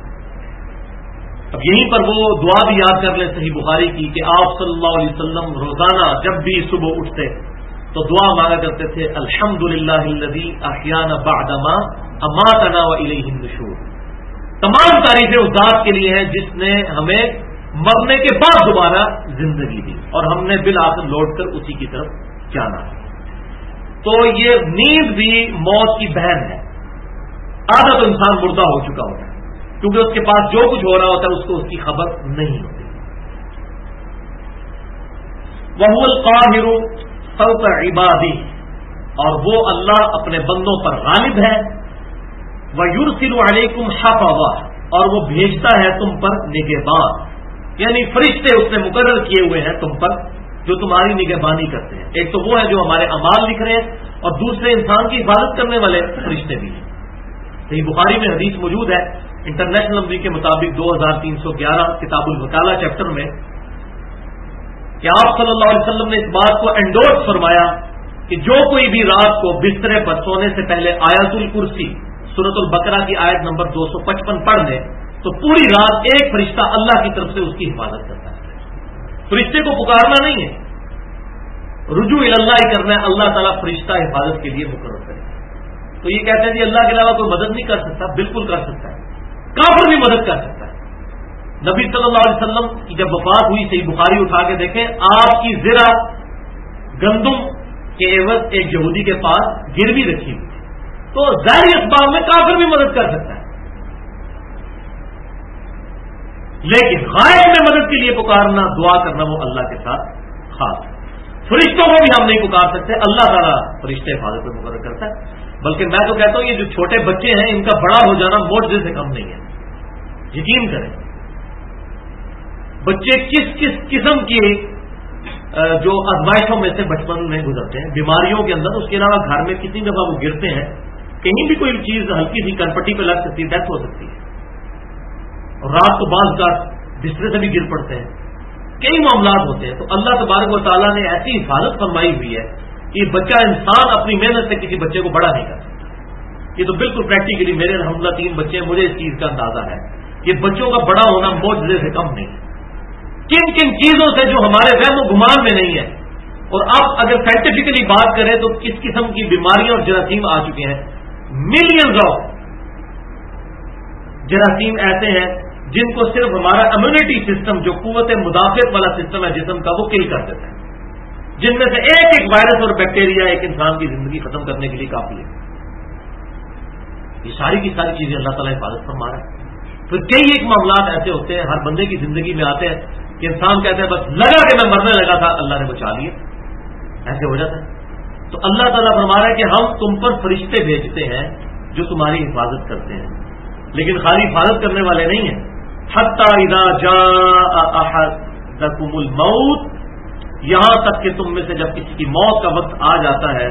اب یہیں پر وہ دعا بھی یاد کر لیں صحیح بخاری کی کہ آپ صلی اللہ علیہ وسلم روزانہ جب بھی صبح اٹھتے تو دعا مانگا کرتے تھے الحمدللہ الذی احیانا بعدما اماتنا والیہ النشور. تمام تعریفیں اس ذات کے لیے ہیں جس نے ہمیں مرنے کے بعد دوبارہ زندگی دی اور ہم نے بالآخر لوٹ کر اسی کی طرف جانا ہے. تو یہ نیند بھی موت کی بہن ہے. آدھا تو انسان مردہ ہو چکا ہوتا ہے کیونکہ اس کے پاس جو کچھ ہو رہا ہوتا ہے اس کو اس کی خبر نہیں ہوتی. وَهُوَ الْقَاهِرُ فَوْقَ عِبَادِهِ, اور وہ اللہ اپنے بندوں پر غالب ہے. وَيُرْسِلُ عَلَيْكُمْ حَفَظًا, اور وہ بھیجتا ہے تم پر نگہبان, یعنی فرشتے اس نے مقرر کیے ہوئے ہیں تم پر جو تمہاری نگہبانی کرتے ہیں. ایک تو وہ ہے جو ہمارے اعمال لکھ رہے ہیں, اور دوسرے انسان کی حفاظت کرنے والے فرشتے بھی ہیں. صحیح بخاری میں حدیث موجود ہے انٹرنیشنل نمبر کے مطابق 2311 کتاب الوکالہ چیپٹر میں کہ آپ صلی اللہ علیہ وسلم نے اس بات کو انڈورس فرمایا کہ جو کوئی بھی رات کو بسترے پر سونے سے پہلے آیت الکرسی سورۃ البقرہ کی آیت نمبر 255 پڑھ لے تو پوری رات ایک فرشتہ اللہ کی طرف سے اس کی حفاظت کرتا ہے. فرشتے کو پکارنا نہیں ہے, رجوع اللہ کرنا ہے. اللہ تعالیٰ فرشتہ حفاظت کے لیے مقرر کرے. تو یہ کہتے ہیں کہ اللہ کے علاوہ کوئی مدد نہیں کر سکتا. بالکل کر سکتا ہے, کافر بھی مدد کر سکتا ہے. نبی صلی اللہ علیہ وسلم کی جب وفات ہوئی صحیح بخاری اٹھا کے دیکھیں, آپ کی زرہ گندم کے عوض ایک یہودی کے پاس گروی رکھی ہوئی تھی. تو ظاہری اسباب میں کافر بھی مدد کر سکتا ہے, لیکن غائب میں مدد کے لیے پکارنا دعا کرنا وہ اللہ کے ساتھ خاص ہے. فرشتوں کو بھی ہم نہیں پکار سکتے, اللہ تعالیٰ فرشتے حفاظت میں مقرر کرتا ہے. بلکہ میں تو کہتا ہوں یہ جو چھوٹے بچے ہیں ان کا بڑا ہو جانا معجزے سے کم نہیں ہے. یقین کریں بچے کس کس قسم کی جو آزمائشوں میں سے بچپن میں گزرتے ہیں, بیماریوں کے اندر. اس کے علاوہ گھر میں کتنی دفعہ وہ گرتے ہیں, کہیں بھی کوئی چیز ہلکی سی کنپٹی پہ لگ سکتی ہے, ڈیتھ ہو سکتی ہے. اور رات کو بعض کا بسترے سے بھی گر پڑتے ہیں, کئی معاملات ہوتے ہیں. تو اللہ تبارک و تعالیٰ نے ایسی حفاظت فرمائی ہوئی ہے کہ بچہ انسان اپنی محنت سے کسی بچے کو بڑا نہیں کر سکتا. یہ تو بالکل پریکٹیکلی, میرے الحمدللہ 3 بچے ہیں, مجھے اس چیز کا اندازہ ہے. یہ بچوں کا بڑا ہونا معجزے سے کم نہیں ہے. کن کن چیزوں سے جو ہمارے وہم و گمان میں نہیں ہے. اور اب اگر سائنٹیفکلی بات کریں تو کس قسم کی بیماریاں اور جراثیم آ چکے ہیں. ملینز آف جراثیم ایسے ہیں جن کو صرف ہمارا امیونٹی سسٹم جو قوت مدافعت والا سسٹم ہے جسم کا وہ کل کر دیتا ہے, جن میں سے ایک ایک وائرس اور بیکٹیریا ایک انسان کی زندگی ختم کرنے کے لیے کافی ہے. یہ ساری کی ساری چیزیں اللہ تعالیٰ حفاظت فرما رہا ہے. پھر کئی ایک معاملات ایسے ہوتے ہیں ہر بندے کی زندگی میں آتے ہیں کہ انسان کہتے ہیں بس لگا کہ میں مرنے لگا تھا, اللہ نے بچا لیے, ایسے ہو جاتا ہے. تو اللہ تعالیٰ فرما رہا ہے کہ ہم تم پر فرشتے بھیجتے ہیں جو تمہاری حفاظت کرتے ہیں, لیکن خالی حفاظت کرنے والے نہیں ہیں. حتی اذا جاء احدکم الموت, یہاں تک کہ تم میں سے جب کسی کی موت کا وقت آ جاتا ہے,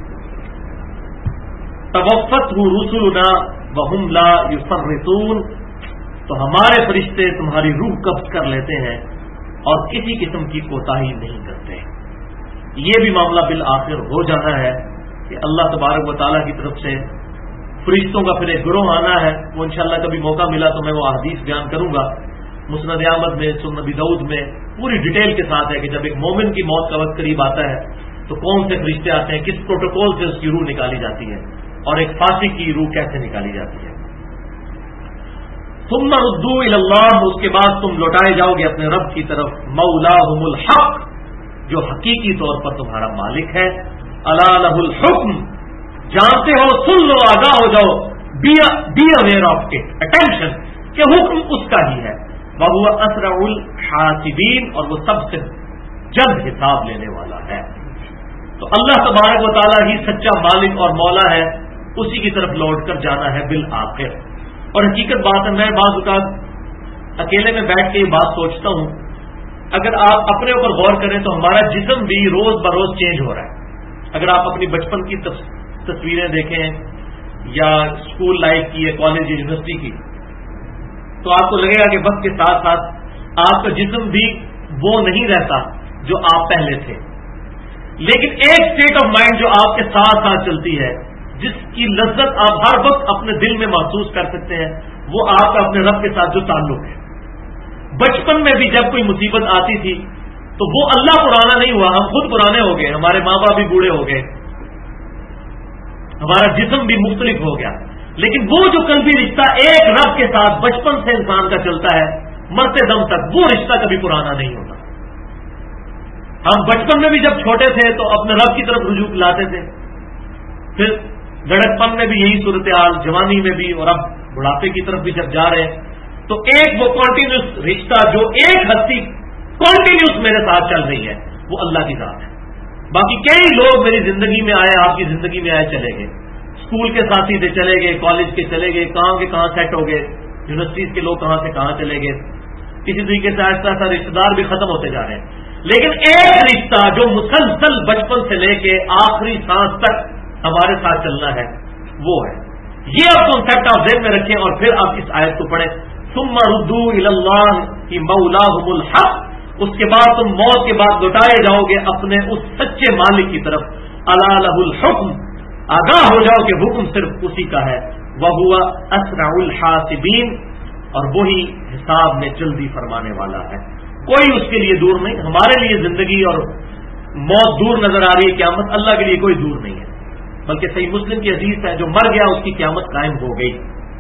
توفته رسلنا وهم لا يفرطون, تو ہمارے فرشتے تمہاری روح قبض کر لیتے ہیں اور کسی قسم کی کوتاہی نہیں کرتے. یہ بھی معاملہ بالآخر ہو جانا ہے کہ اللہ تبارک و تعالیٰ کی طرف سے فرشتوں کا پھر ایک گروہ آنا ہے. وہ انشاءاللہ کبھی موقع ملا تو میں وہ احادیث بیان کروں گا. مسند احمد میں, سنن ابی داؤد میں پوری ڈیٹیل کے ساتھ ہے کہ جب ایک مومن کی موت کا وقت قریب آتا ہے تو کون سے فرشتے آتے ہیں, کس پروٹوکول سے اس کی روح نکالی جاتی ہے, اور ایک فاسق کی روح کیسے نکالی جاتی ہے. ثم ردوا الی اللہ, اس کے بعد تم لوٹائے جاؤ گے اپنے رب کی طرف. مولاہم الحق, جو حقیقی طور پر تمہارا مالک ہے. الا لہ الحکم, جانتے ہو, سن لو, آگاہ ہو جاؤ. Be aware of it, attention, کہ حکم اس کا ہی ہے. وَهُوَ أَسْرَعُ الْحَاسِبِينَ، اور وہ سب سے جلد حساب لینے والا ہے۔ تو اللہ تبارک و تعالیٰ ہی سچا مالک اور مولا ہے، اسی کی طرف لوٹ کر جانا ہے بالآخر۔ اور حقیقت بات ہے، میں بعض اوقات اکیلے میں بیٹھ کے یہ بات سوچتا ہوں، اگر آپ اپنے اوپر غور کریں تو ہمارا جسم بھی روز بروز چینج ہو رہا ہے۔ اگر آپ اپنی بچپن کی تصویریں دیکھیں یا اسکول لائف کی یا کالج یونیورسٹی کی، تو آپ کو لگے گا کہ وقت کے ساتھ ساتھ آپ کا جسم بھی وہ نہیں رہتا جو آپ پہلے تھے، لیکن ایک اسٹیٹ آف مائنڈ جو آپ کے ساتھ ساتھ چلتی ہے، جس کی لذت آپ ہر وقت اپنے دل میں محسوس کر سکتے ہیں، وہ آپ کا اپنے رب کے ساتھ جو تعلق ہے۔ بچپن میں بھی جب کوئی مصیبت آتی تھی تو وہ اللہ پرانا نہیں ہوا، ہم خود پرانے ہو گئے، ہمارے ماں باپ بھی بوڑھے ہو گئے، ہمارا جسم بھی مختلف ہو گیا، لیکن وہ جو قلبی رشتہ ایک رب کے ساتھ بچپن سے انسان کا چلتا ہے مرتے دم تک، وہ رشتہ کبھی پرانا نہیں ہوتا۔ ہم بچپن میں بھی جب چھوٹے تھے تو اپنے رب کی طرف رجوع لاتے تھے، پھر لڑکپن میں بھی یہی صورتحال، جوانی میں بھی، اور اب بڑھاپے کی طرف بھی جب جا رہے ہیں تو ایک وہ کنٹینیوس رشتہ جو ایک ہستی کنٹینیوس میرے ساتھ چل رہی ہے، وہ اللہ کی ذات ہے۔ باقی کئی لوگ میری زندگی میں آئے، آپ کی زندگی میں آئے، چلے گئے، اسکول کے ساتھی تھے چلے گئے، کالج کے چلے گئے، کہاں کے کہاں سیٹ ہو گئے، یونیورسٹیز کے لوگ کہاں سے کہاں چلے گئے، کسی طریقے سے آہستہ آہستہ رشتے دار بھی ختم ہوتے جا رہے ہیں، لیکن ایک رشتہ جو مسلسل بچپن سے لے کے آخری سانس تک ہمارے ساتھ چلنا ہے، وہ ہے۔ یہ آپ کانسیپٹ آپ ذہن میں رکھیں اور پھر آپ اس آیت کو پڑھیں، ثم ردوا الی اللہ مولاہم الحق، اس کے بعد تم موت کے بعد لوٹائے جاؤ گے اپنے اس سچے مالک کی طرف، الا لہ الحکم، آگاہ ہو جاؤ کہ حکم صرف اسی کا ہے، وہو اسرع الحاسبین، اور وہی حساب میں جلدی فرمانے والا ہے، کوئی اس کے لیے دور نہیں۔ ہمارے لیے زندگی اور موت دور نظر آ رہی ہے، قیامت اللہ کے لیے کوئی دور نہیں ہے، بلکہ صحیح مسلم کی حدیث ہے، جو مر گیا اس کی قیامت قائم ہو گئی۔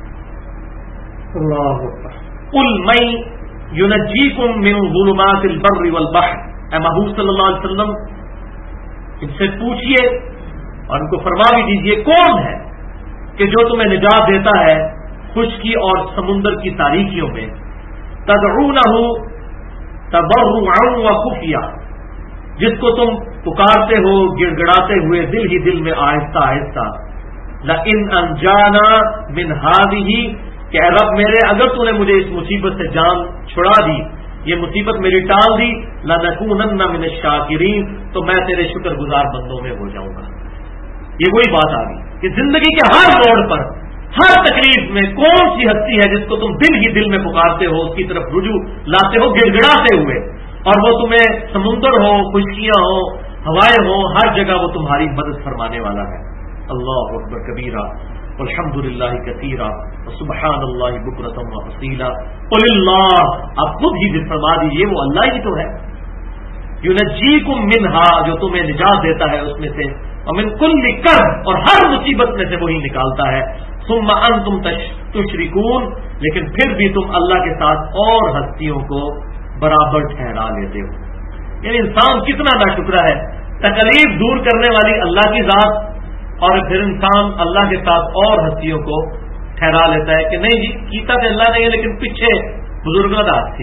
اللہ اکبر۔ قل من ینجیکم من ظلمات البر والبحر، اے محبوب صلی اللہ علیہ وسلم ان سے پوچھئے اور ان کو فرما بھی دیجئے، کون ہے کہ جو تمہیں نجات دیتا ہے خشکی اور سمندر کی تاریکیوں میں، تدعونہ تضرعا وخفیہ، جس کو تم پکارتے ہو گڑ گڑاتے ہوئے دل ہی دل میں آہستہ آہستہ، لئن انجانا من ہذہ، کہ اے رب میرے اگر تو نے مجھے اس مصیبت سے جان چھڑا دی، یہ مصیبت میری ٹال دی، لنکونن من الشاکرین، تو میں تیرے شکر گزار بندوں میں ہو جاؤں گا۔ یہ وہی بات آ گئی کہ زندگی کے ہر موڑ پر، ہر تکلیف میں کون سی ہستی ہے جس کو تم دل ہی دل میں پکارتے ہو، اس کی طرف رجوع لاتے ہو گڑ گڑاتے ہوئے، اور وہ تمہیں سمندر ہو، خشکیاں ہو، ہوائیں ہو، ہر جگہ وہ تمہاری مدد فرمانے والا ہے۔ اللہ اکبر کبیرہ والحمد للہ کثیرا وسبحان اللہ بکرۃ واصیلا، قل اللہ، آپ خود ہی فرما دیجیے وہ اللہ ہی تو ہے، ینجیکم منہا، جو تمہیں نجات دیتا ہے اس میں سے، ومن کل کرب، اور ہر مصیبت میں سے وہی نکالتا ہے، ثم انتم تشرکون، لیکن پھر بھی تم اللہ کے ساتھ اور ہستیوں کو برابر ٹھہرا لیتے ہو۔ یعنی انسان کتنا ناشکرا ہے، تکلیف دور کرنے والی اللہ کی ذات، اور پھر انسان اللہ کے ساتھ اور ہستیوں کو ٹھہرا لیتا ہے کہ نہیں جی کیتا تو اللہ نہیں ہے، لیکن پیچھے بزرگوں کا ہاتھ تھی۔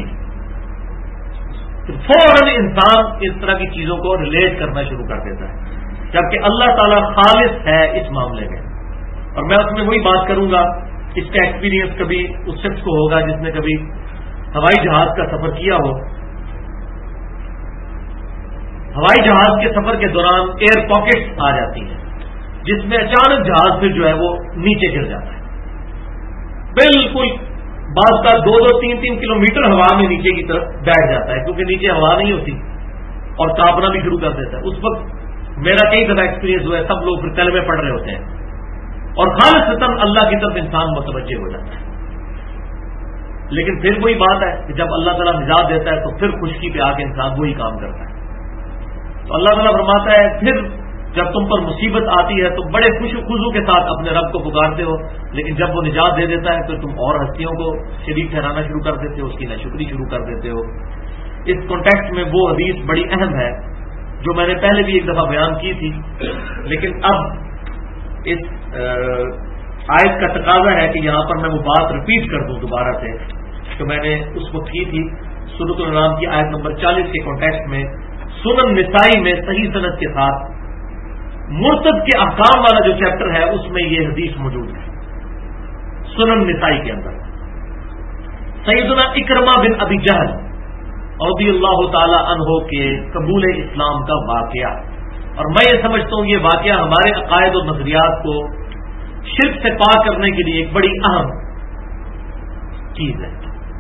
فوراً انسان اس طرح کی چیزوں کو ریلیٹ کرنا شروع کر دیتا ہے، جبکہ اللہ تعالیٰ خالص ہے اس معاملے میں۔ اور میں اس میں وہی بات کروں گا، اس کا ایکسپیرینس کبھی اس شخص کو ہوگا جس نے کبھی ہوائی جہاز کا سفر کیا ہو۔ ہوائی جہاز کے سفر کے دوران ایئر پاکٹس آ جاتی ہیں، جس میں اچانک جہاز پھر جو ہے وہ نیچے گر جاتا ہے، بالکل بعض کا 2-3 کلومیٹر ہوا میں نیچے کی طرف بیٹھ جاتا ہے، کیونکہ نیچے ہوا نہیں ہوتی اور کانپنا بھی شروع کر دیتا ہے۔ اس وقت میرا کئی دفعہ ایکسپیرینس ہوا ہے، سب لوگ پھر کلمے پڑھ رہے ہوتے ہیں اور خالصتاً اللہ کی طرف انسان متوجہ ہو جاتا ہے، لیکن پھر وہی بات ہے کہ جب اللہ تعالیٰ نجات دیتا ہے تو پھر خشکی پہ آ کے انسان وہی کام کرتا ہے۔ تو اللہ تعالیٰ فرماتا ہے پھر جب تم پر مصیبت آتی ہے تو بڑے خضوع کے ساتھ اپنے رب کو پکارتے ہو، لیکن جب وہ نجات دے دیتا ہے پھر تم اور ہستیوں کو شریک ٹھہرانا شروع کر دیتے ہو، اس کی ناشکری شروع کر دیتے ہو۔ اس کانٹیکسٹ میں وہ حدیث بڑی اہم ہے جو میں نے پہلے بھی ایک دفعہ بیان کی تھی، لیکن اب اس آیت کا تقاضا ہے کہ یہاں پر میں وہ بات ریپیٹ کر دوں دوبارہ سے جو میں نے اس وقت کی تھی سورۃ الانعام کی آیت نمبر 40 کے کانٹیکسٹ میں، سنن نسائی میں صحیح سند کے ساتھ مرتد کے احکام والا جو چیپٹر ہے اس میں یہ حدیث موجود ہے، سنن نسائی کے اندر۔ سیدنا اکرمہ بن ابی جہل رضی اللہ تعالی عنہ کے قبول اسلام کا واقعہ، اور میں یہ سمجھتا ہوں یہ واقعہ ہمارے عقائد اور نظریات کو شرک سے پاک کرنے کے لیے ایک بڑی اہم چیز ہے۔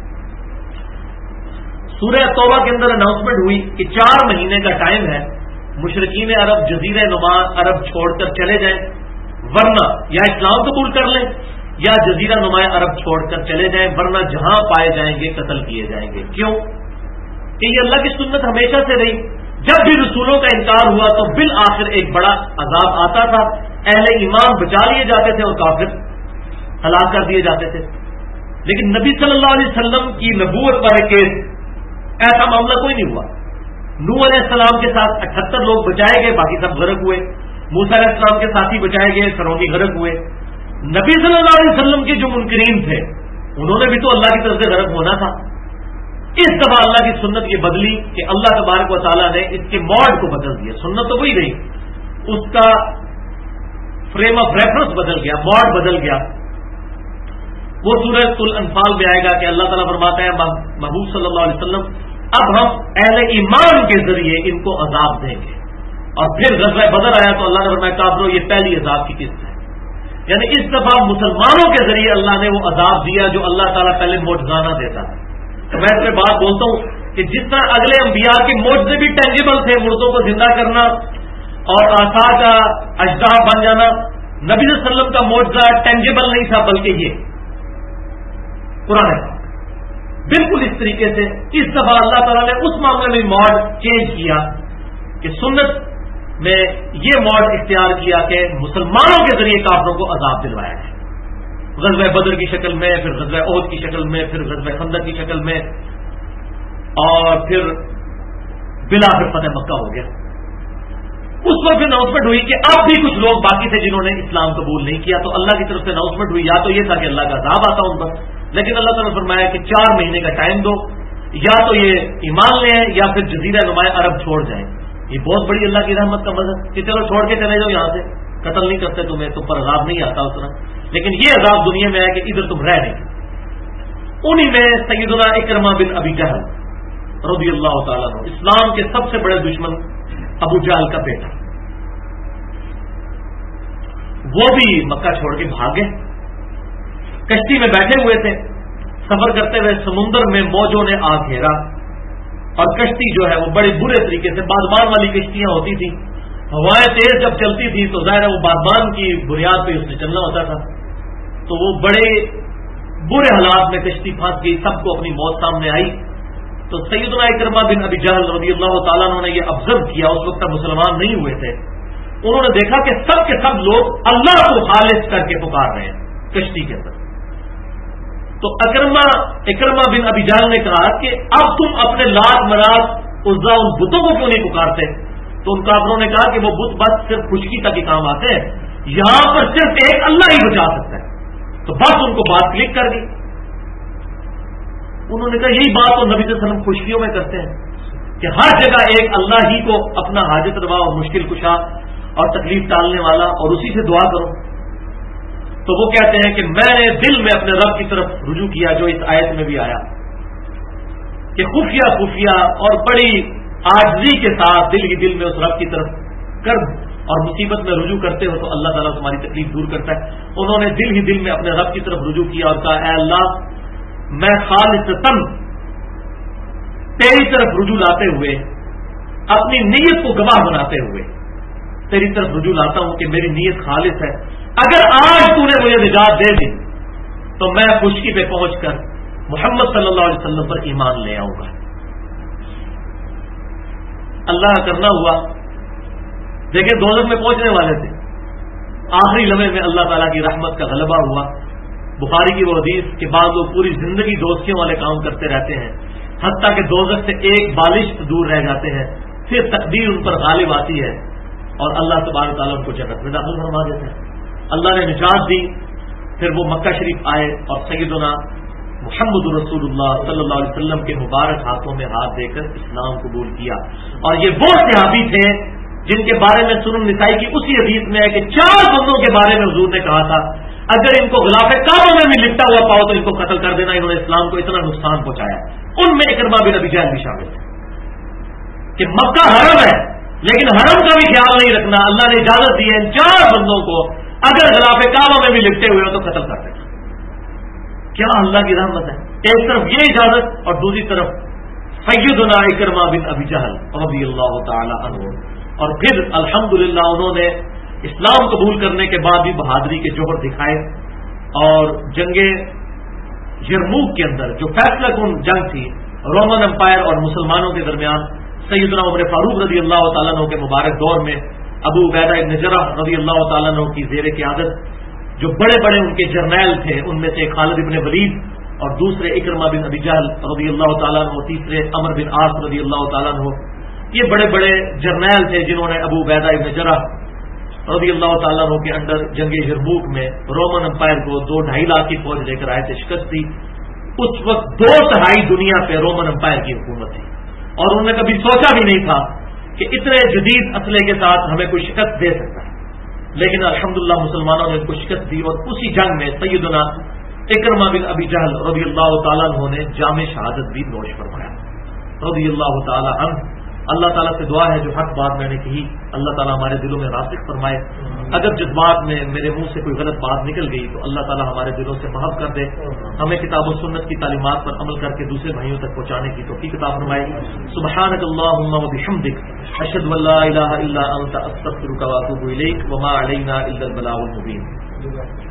سورہ توبہ کے اندر اناؤنسمنٹ ہوئی کہ 4 مہینے کا ٹائم ہے، مشرکین عرب جزیرہ نما عرب چھوڑ کر چلے جائیں، ورنہ یا اسلام قبول کر لیں یا جزیرہ نما عرب چھوڑ کر چلے جائیں، ورنہ جہاں پائے جائیں گے قتل کیے جائیں گے۔ کیوں کہ یہ اللہ کی سنت ہمیشہ سے رہی، جب بھی رسولوں کا انکار ہوا تو بالآخر ایک بڑا عذاب آتا تھا، اہل ایمان بچا لیے جاتے تھے اور کافر ہلاک کر دیے جاتے تھے۔ لیکن نبی صلی اللہ علیہ وسلم کی نبوت پر کیس ایسا معاملہ کوئی نہیں ہوا۔ نوح علیہ السلام کے ساتھ 78 لوگ بچائے گئے، باقی سب غرق ہوئے۔ موسیٰ علیہ السلام کے ساتھی بچائے گئے، فرعونی غرق ہوئے۔ نبی صلی اللہ علیہ وسلم کے جو منکرین تھے انہوں نے بھی تو اللہ کی طرف سے غرق ہونا تھا۔ اس دفعہ اللہ کی سنت یہ بدلی کہ اللہ تبارک و تعالیٰ نے اس کے موڈ کو بدل دیا، سنت تو وہی رہی، اس کا فریم آف ریفرنس بدل گیا، موڈ بدل گیا۔ وہ سورۃ الانفال میں آئے گا کہ اللہ تعالیٰ فرماتا ہے محبوب صلی اللہ علیہ وسلم اب ہم اہل ایمان کے ذریعے ان کو عذاب دیں گے۔ اور پھر غزوہ بدر آیا تو اللہ نے فرمایا کافروں یہ پہلی عذاب کی قسط ہے، یعنی اس دفعہ مسلمانوں کے ذریعے اللہ نے وہ عذاب دیا جو اللہ تعالیٰ پہلے معجزانہ دیتا ہے۔ تو میں اس میں بات بولتا ہوں کہ جس طرح اگلے انبیاء کے معجزے بھی ٹینجیبل تھے، مردوں کو زندہ کرنا اور آسا کا اجزا بن جانا، نبی صلی اللہ علیہ وسلم کا معجزہ ٹینجیبل نہیں تھا بلکہ یہ قرآن ہے۔ بالکل اس طریقے سے اس دفعہ اللہ تعالیٰ نے اس معاملے میں موڈ چینج کیا کہ سنت میں یہ موڈ اختیار کیا کہ مسلمانوں کے ذریعے کافروں کو عذاب دلوایا جائے، غزوہ بدر کی شکل میں، پھر غزوہ احد کی شکل میں، پھر غزوہ خندق کی شکل میں، اور پھر بالآخر فتح مکہ ہو گیا۔ اس وقت اناؤنسمنٹ ہوئی کہ اب بھی کچھ لوگ باقی تھے جنہوں نے اسلام قبول نہیں کیا، تو اللہ کی طرف سے اناؤنسمنٹ ہوئی، یا تو یہ تھا کہ اللہ کا عذاب آتا ان پر، لیکن اللہ تعالیٰ نے فرمایا کہ 4 مہینے کا ٹائم دو، یا تو یہ ایمان لے آئیں یا پھر جزیرہ نما عرب چھوڑ جائیں۔ یہ بہت بڑی اللہ کی رحمت کا مظہر کہ چلو چھوڑ کے چلے جاؤ، یہاں سے قتل نہیں کرتے تمہیں، تم پر عذاب نہیں آتا اس طرح، لیکن یہ عذاب دنیا میں ہے کہ ادھر تم رہ نہیں۔ انہی میں سیدنا اکرمہ بن ابی جہل رضی اللہ تعالیٰ عنہ، اسلام کے سب سے بڑے دشمن ابو جہل کا بیٹا، وہ بھی مکہ چھوڑ کے بھاگ گئے۔ کشتی میں بیٹھے ہوئے تھے، سفر کرتے ہوئے سمندر میں موجوں نے آ گھیرا، اور کشتی جو ہے وہ بڑے برے طریقے سے، بادبان والی کشتیاں ہوتی تھیں، ہوائیں تیز جب چلتی تھی تو ظاہر ہے وہ بادبان کی بنیاد پہ اس نے چلنا ہوتا تھا، تو وہ بڑے برے حالات میں کشتی پھنس گئی، سب کو اپنی موت سامنے آئی۔ تو سیدنا اکرمہ بن ابی جہل رضی اللہ تعالیٰ عنہ نے یہ آبزرو کیا، اس وقت تک مسلمان نہیں ہوئے تھے، انہوں نے دیکھا کہ سب کے سب لوگ اللہ کو خالص کر کے پکار رہے ہیں کشتی کے اندر۔ تو اکرمہ بن ابی جہل نے کہا کہ اب تم اپنے لات منات عزا ان بتوں کو کیوں نہیں پکارتے؟ تو ان کافروں نے کہا کہ وہ بت بس صرف خشکی تک ہی کام آتے ہیں، یہاں پر صرف ایک اللہ ہی بچا سکتا ہے۔ تو بس ان کو بات کلک کر دی، انہوں نے کہا یہی بات تو نبی صلی اللہ علیہ وسلم خشکیوں میں کرتے ہیں کہ ہر جگہ ایک اللہ ہی کو اپنا حاجت روا اور مشکل کشا اور تکلیف ٹالنے والا، اور اسی سے دعا کرو۔ تو وہ کہتے ہیں کہ میں نے دل میں اپنے رب کی طرف رجوع کیا، جو اس آیت میں بھی آیا کہ خفیہ اور بڑی عاجزی کے ساتھ دل ہی دل میں اس رب کی طرف کرب اور مصیبت میں رجوع کرتے ہو تو اللہ تعالیٰ تمہاری تکلیف دور کرتا ہے۔ انہوں نے دل ہی دل میں اپنے رب کی طرف رجوع کیا اور کہا اے اللہ، میں خالصتاً تیری طرف رجوع لاتے ہوئے، اپنی نیت کو گواہ بناتے ہوئے تیری طرف رجوع لاتا ہوں کہ میری نیت خالص ہے، اگر آج تو نے مجھے نجات دے دی تو میں خشکی پہ پہنچ کر محمد صلی اللہ علیہ وسلم پر ایمان لے آؤں گا۔ اللہ کا کرنا ہوا، دیکھیں دوزخ میں پہنچنے والے تھے، آخری لمحے میں اللہ تعالیٰ کی رحمت کا غلبہ ہوا۔ بخاری کی وہ حدیث کہ بعض لوگ پوری زندگی دوستیوں والے کام کرتے رہتے ہیں، حتیٰ کہ دوزخ سے ایک بالشت دور رہ جاتے ہیں، پھر تقدیر ان پر غالب آتی ہے اور اللہ تبارک تعالیٰ ان کو جنت میں داخل فرما دیتے ہیں۔ اللہ نے نجات دی، پھر وہ مکہ شریف آئے اور سیدنا محمد رسول اللہ صلی اللہ علیہ وسلم کے مبارک ہاتھوں میں ہاتھ دے کر اسلام قبول کیا. اور یہ وہ صحابی تھے جن کے بارے میں سنن نسائی کی اسی حدیث میں ہے کہ 4 بندوں کے بارے میں حضور نے کہا تھا اگر ان کو غلاف کعبہ میں بھی لپٹا ہوا پاؤ تو ان کو قتل کر دینا، انہوں نے اسلام کو اتنا نقصان پہنچایا. ان میں اکرمہ بن ابی جہل بھی شامل تھے کہ مکہ حرم ہے لیکن حرم کا بھی خیال نہیں رکھنا. اللہ نے اجازت دی ہے ان 4 بندوں کو اگر غلاف کعبہ میں بھی لپٹے ہوئے ہو تو قتل کر دینا. کیا اللہ کی رحمت ہے. ایک طرف یہ اجازت اور دوسری طرف سیدنا اکرمہ بن ابی جہل رضی اللہ تعالی عنہ. اور پھر الحمدللہ انہوں نے اسلام قبول کرنے کے بعد بھی بہادری کے جوہر دکھائے اور جنگ یرموک کے اندر جو فیصلہ کن جنگ تھی رومن امپائر اور مسلمانوں کے درمیان، سیدنا عمر فاروق رضی اللہ تعالیٰ عنہ کے مبارک دور میں ابو عبیدہ بن جراح رضی اللہ تعالیٰ عنہ کی زیر قیادت جو بڑے بڑے ان کے جرنیل تھے، ان میں سے خالد بن ولید اور دوسرے اکرمہ بن ابی جہل رضی اللہ تعالیٰ عنہ، تیسرے عمر بن عاص رضی اللہ تعالیٰ عنہ، یہ بڑے بڑے جرنیل تھے جنہوں نے ابو عبیدہ بن جراح رضی اللہ تعالیٰ عنہ کے انڈر جنگ یرموک میں رومن امپائر کو 2-2.5 لاکھ کی فوج لے کر آئے تھے، شکست دی. اس وقت 2/3 دنیا پہ رومن امپائر کی حکومت تھی اور انہوں نے کبھی سوچا بھی نہیں تھا کہ اتنے جدید اسلحے کے ساتھ ہمیں کوئی شکست دے سکتا ہے. لیکن الحمدللہ مسلمانوں نے ان کو شکست دی اور اسی جنگ میں سیدنا اکرمہ بن ابی جہل رضی اللہ تعالیٰ عنہ نے جام شہادت بھی نوش فرمایا رضی اللہ تعالیٰ عنہ. اللہ تعالیٰ سے دعا ہے جو حق بات میں نے کہی اللہ تعالیٰ ہمارے دلوں میں راسخ فرمائے. اگر جذبات میں میرے منہ سے کوئی غلط بات نکل گئی تو اللہ تعالیٰ ہمارے دلوں سے محف کر دے، ہمیں کتاب و سنت کی تعلیمات پر عمل کر کے دوسرے بھائیوں تک پہنچانے کی توفیق عطا فرمائے. سبحانک اللہم و بحمدک اشہد ان لا الہ الا انت استغفرک و اتوب الیک وما علینا الا البلاغ المبین.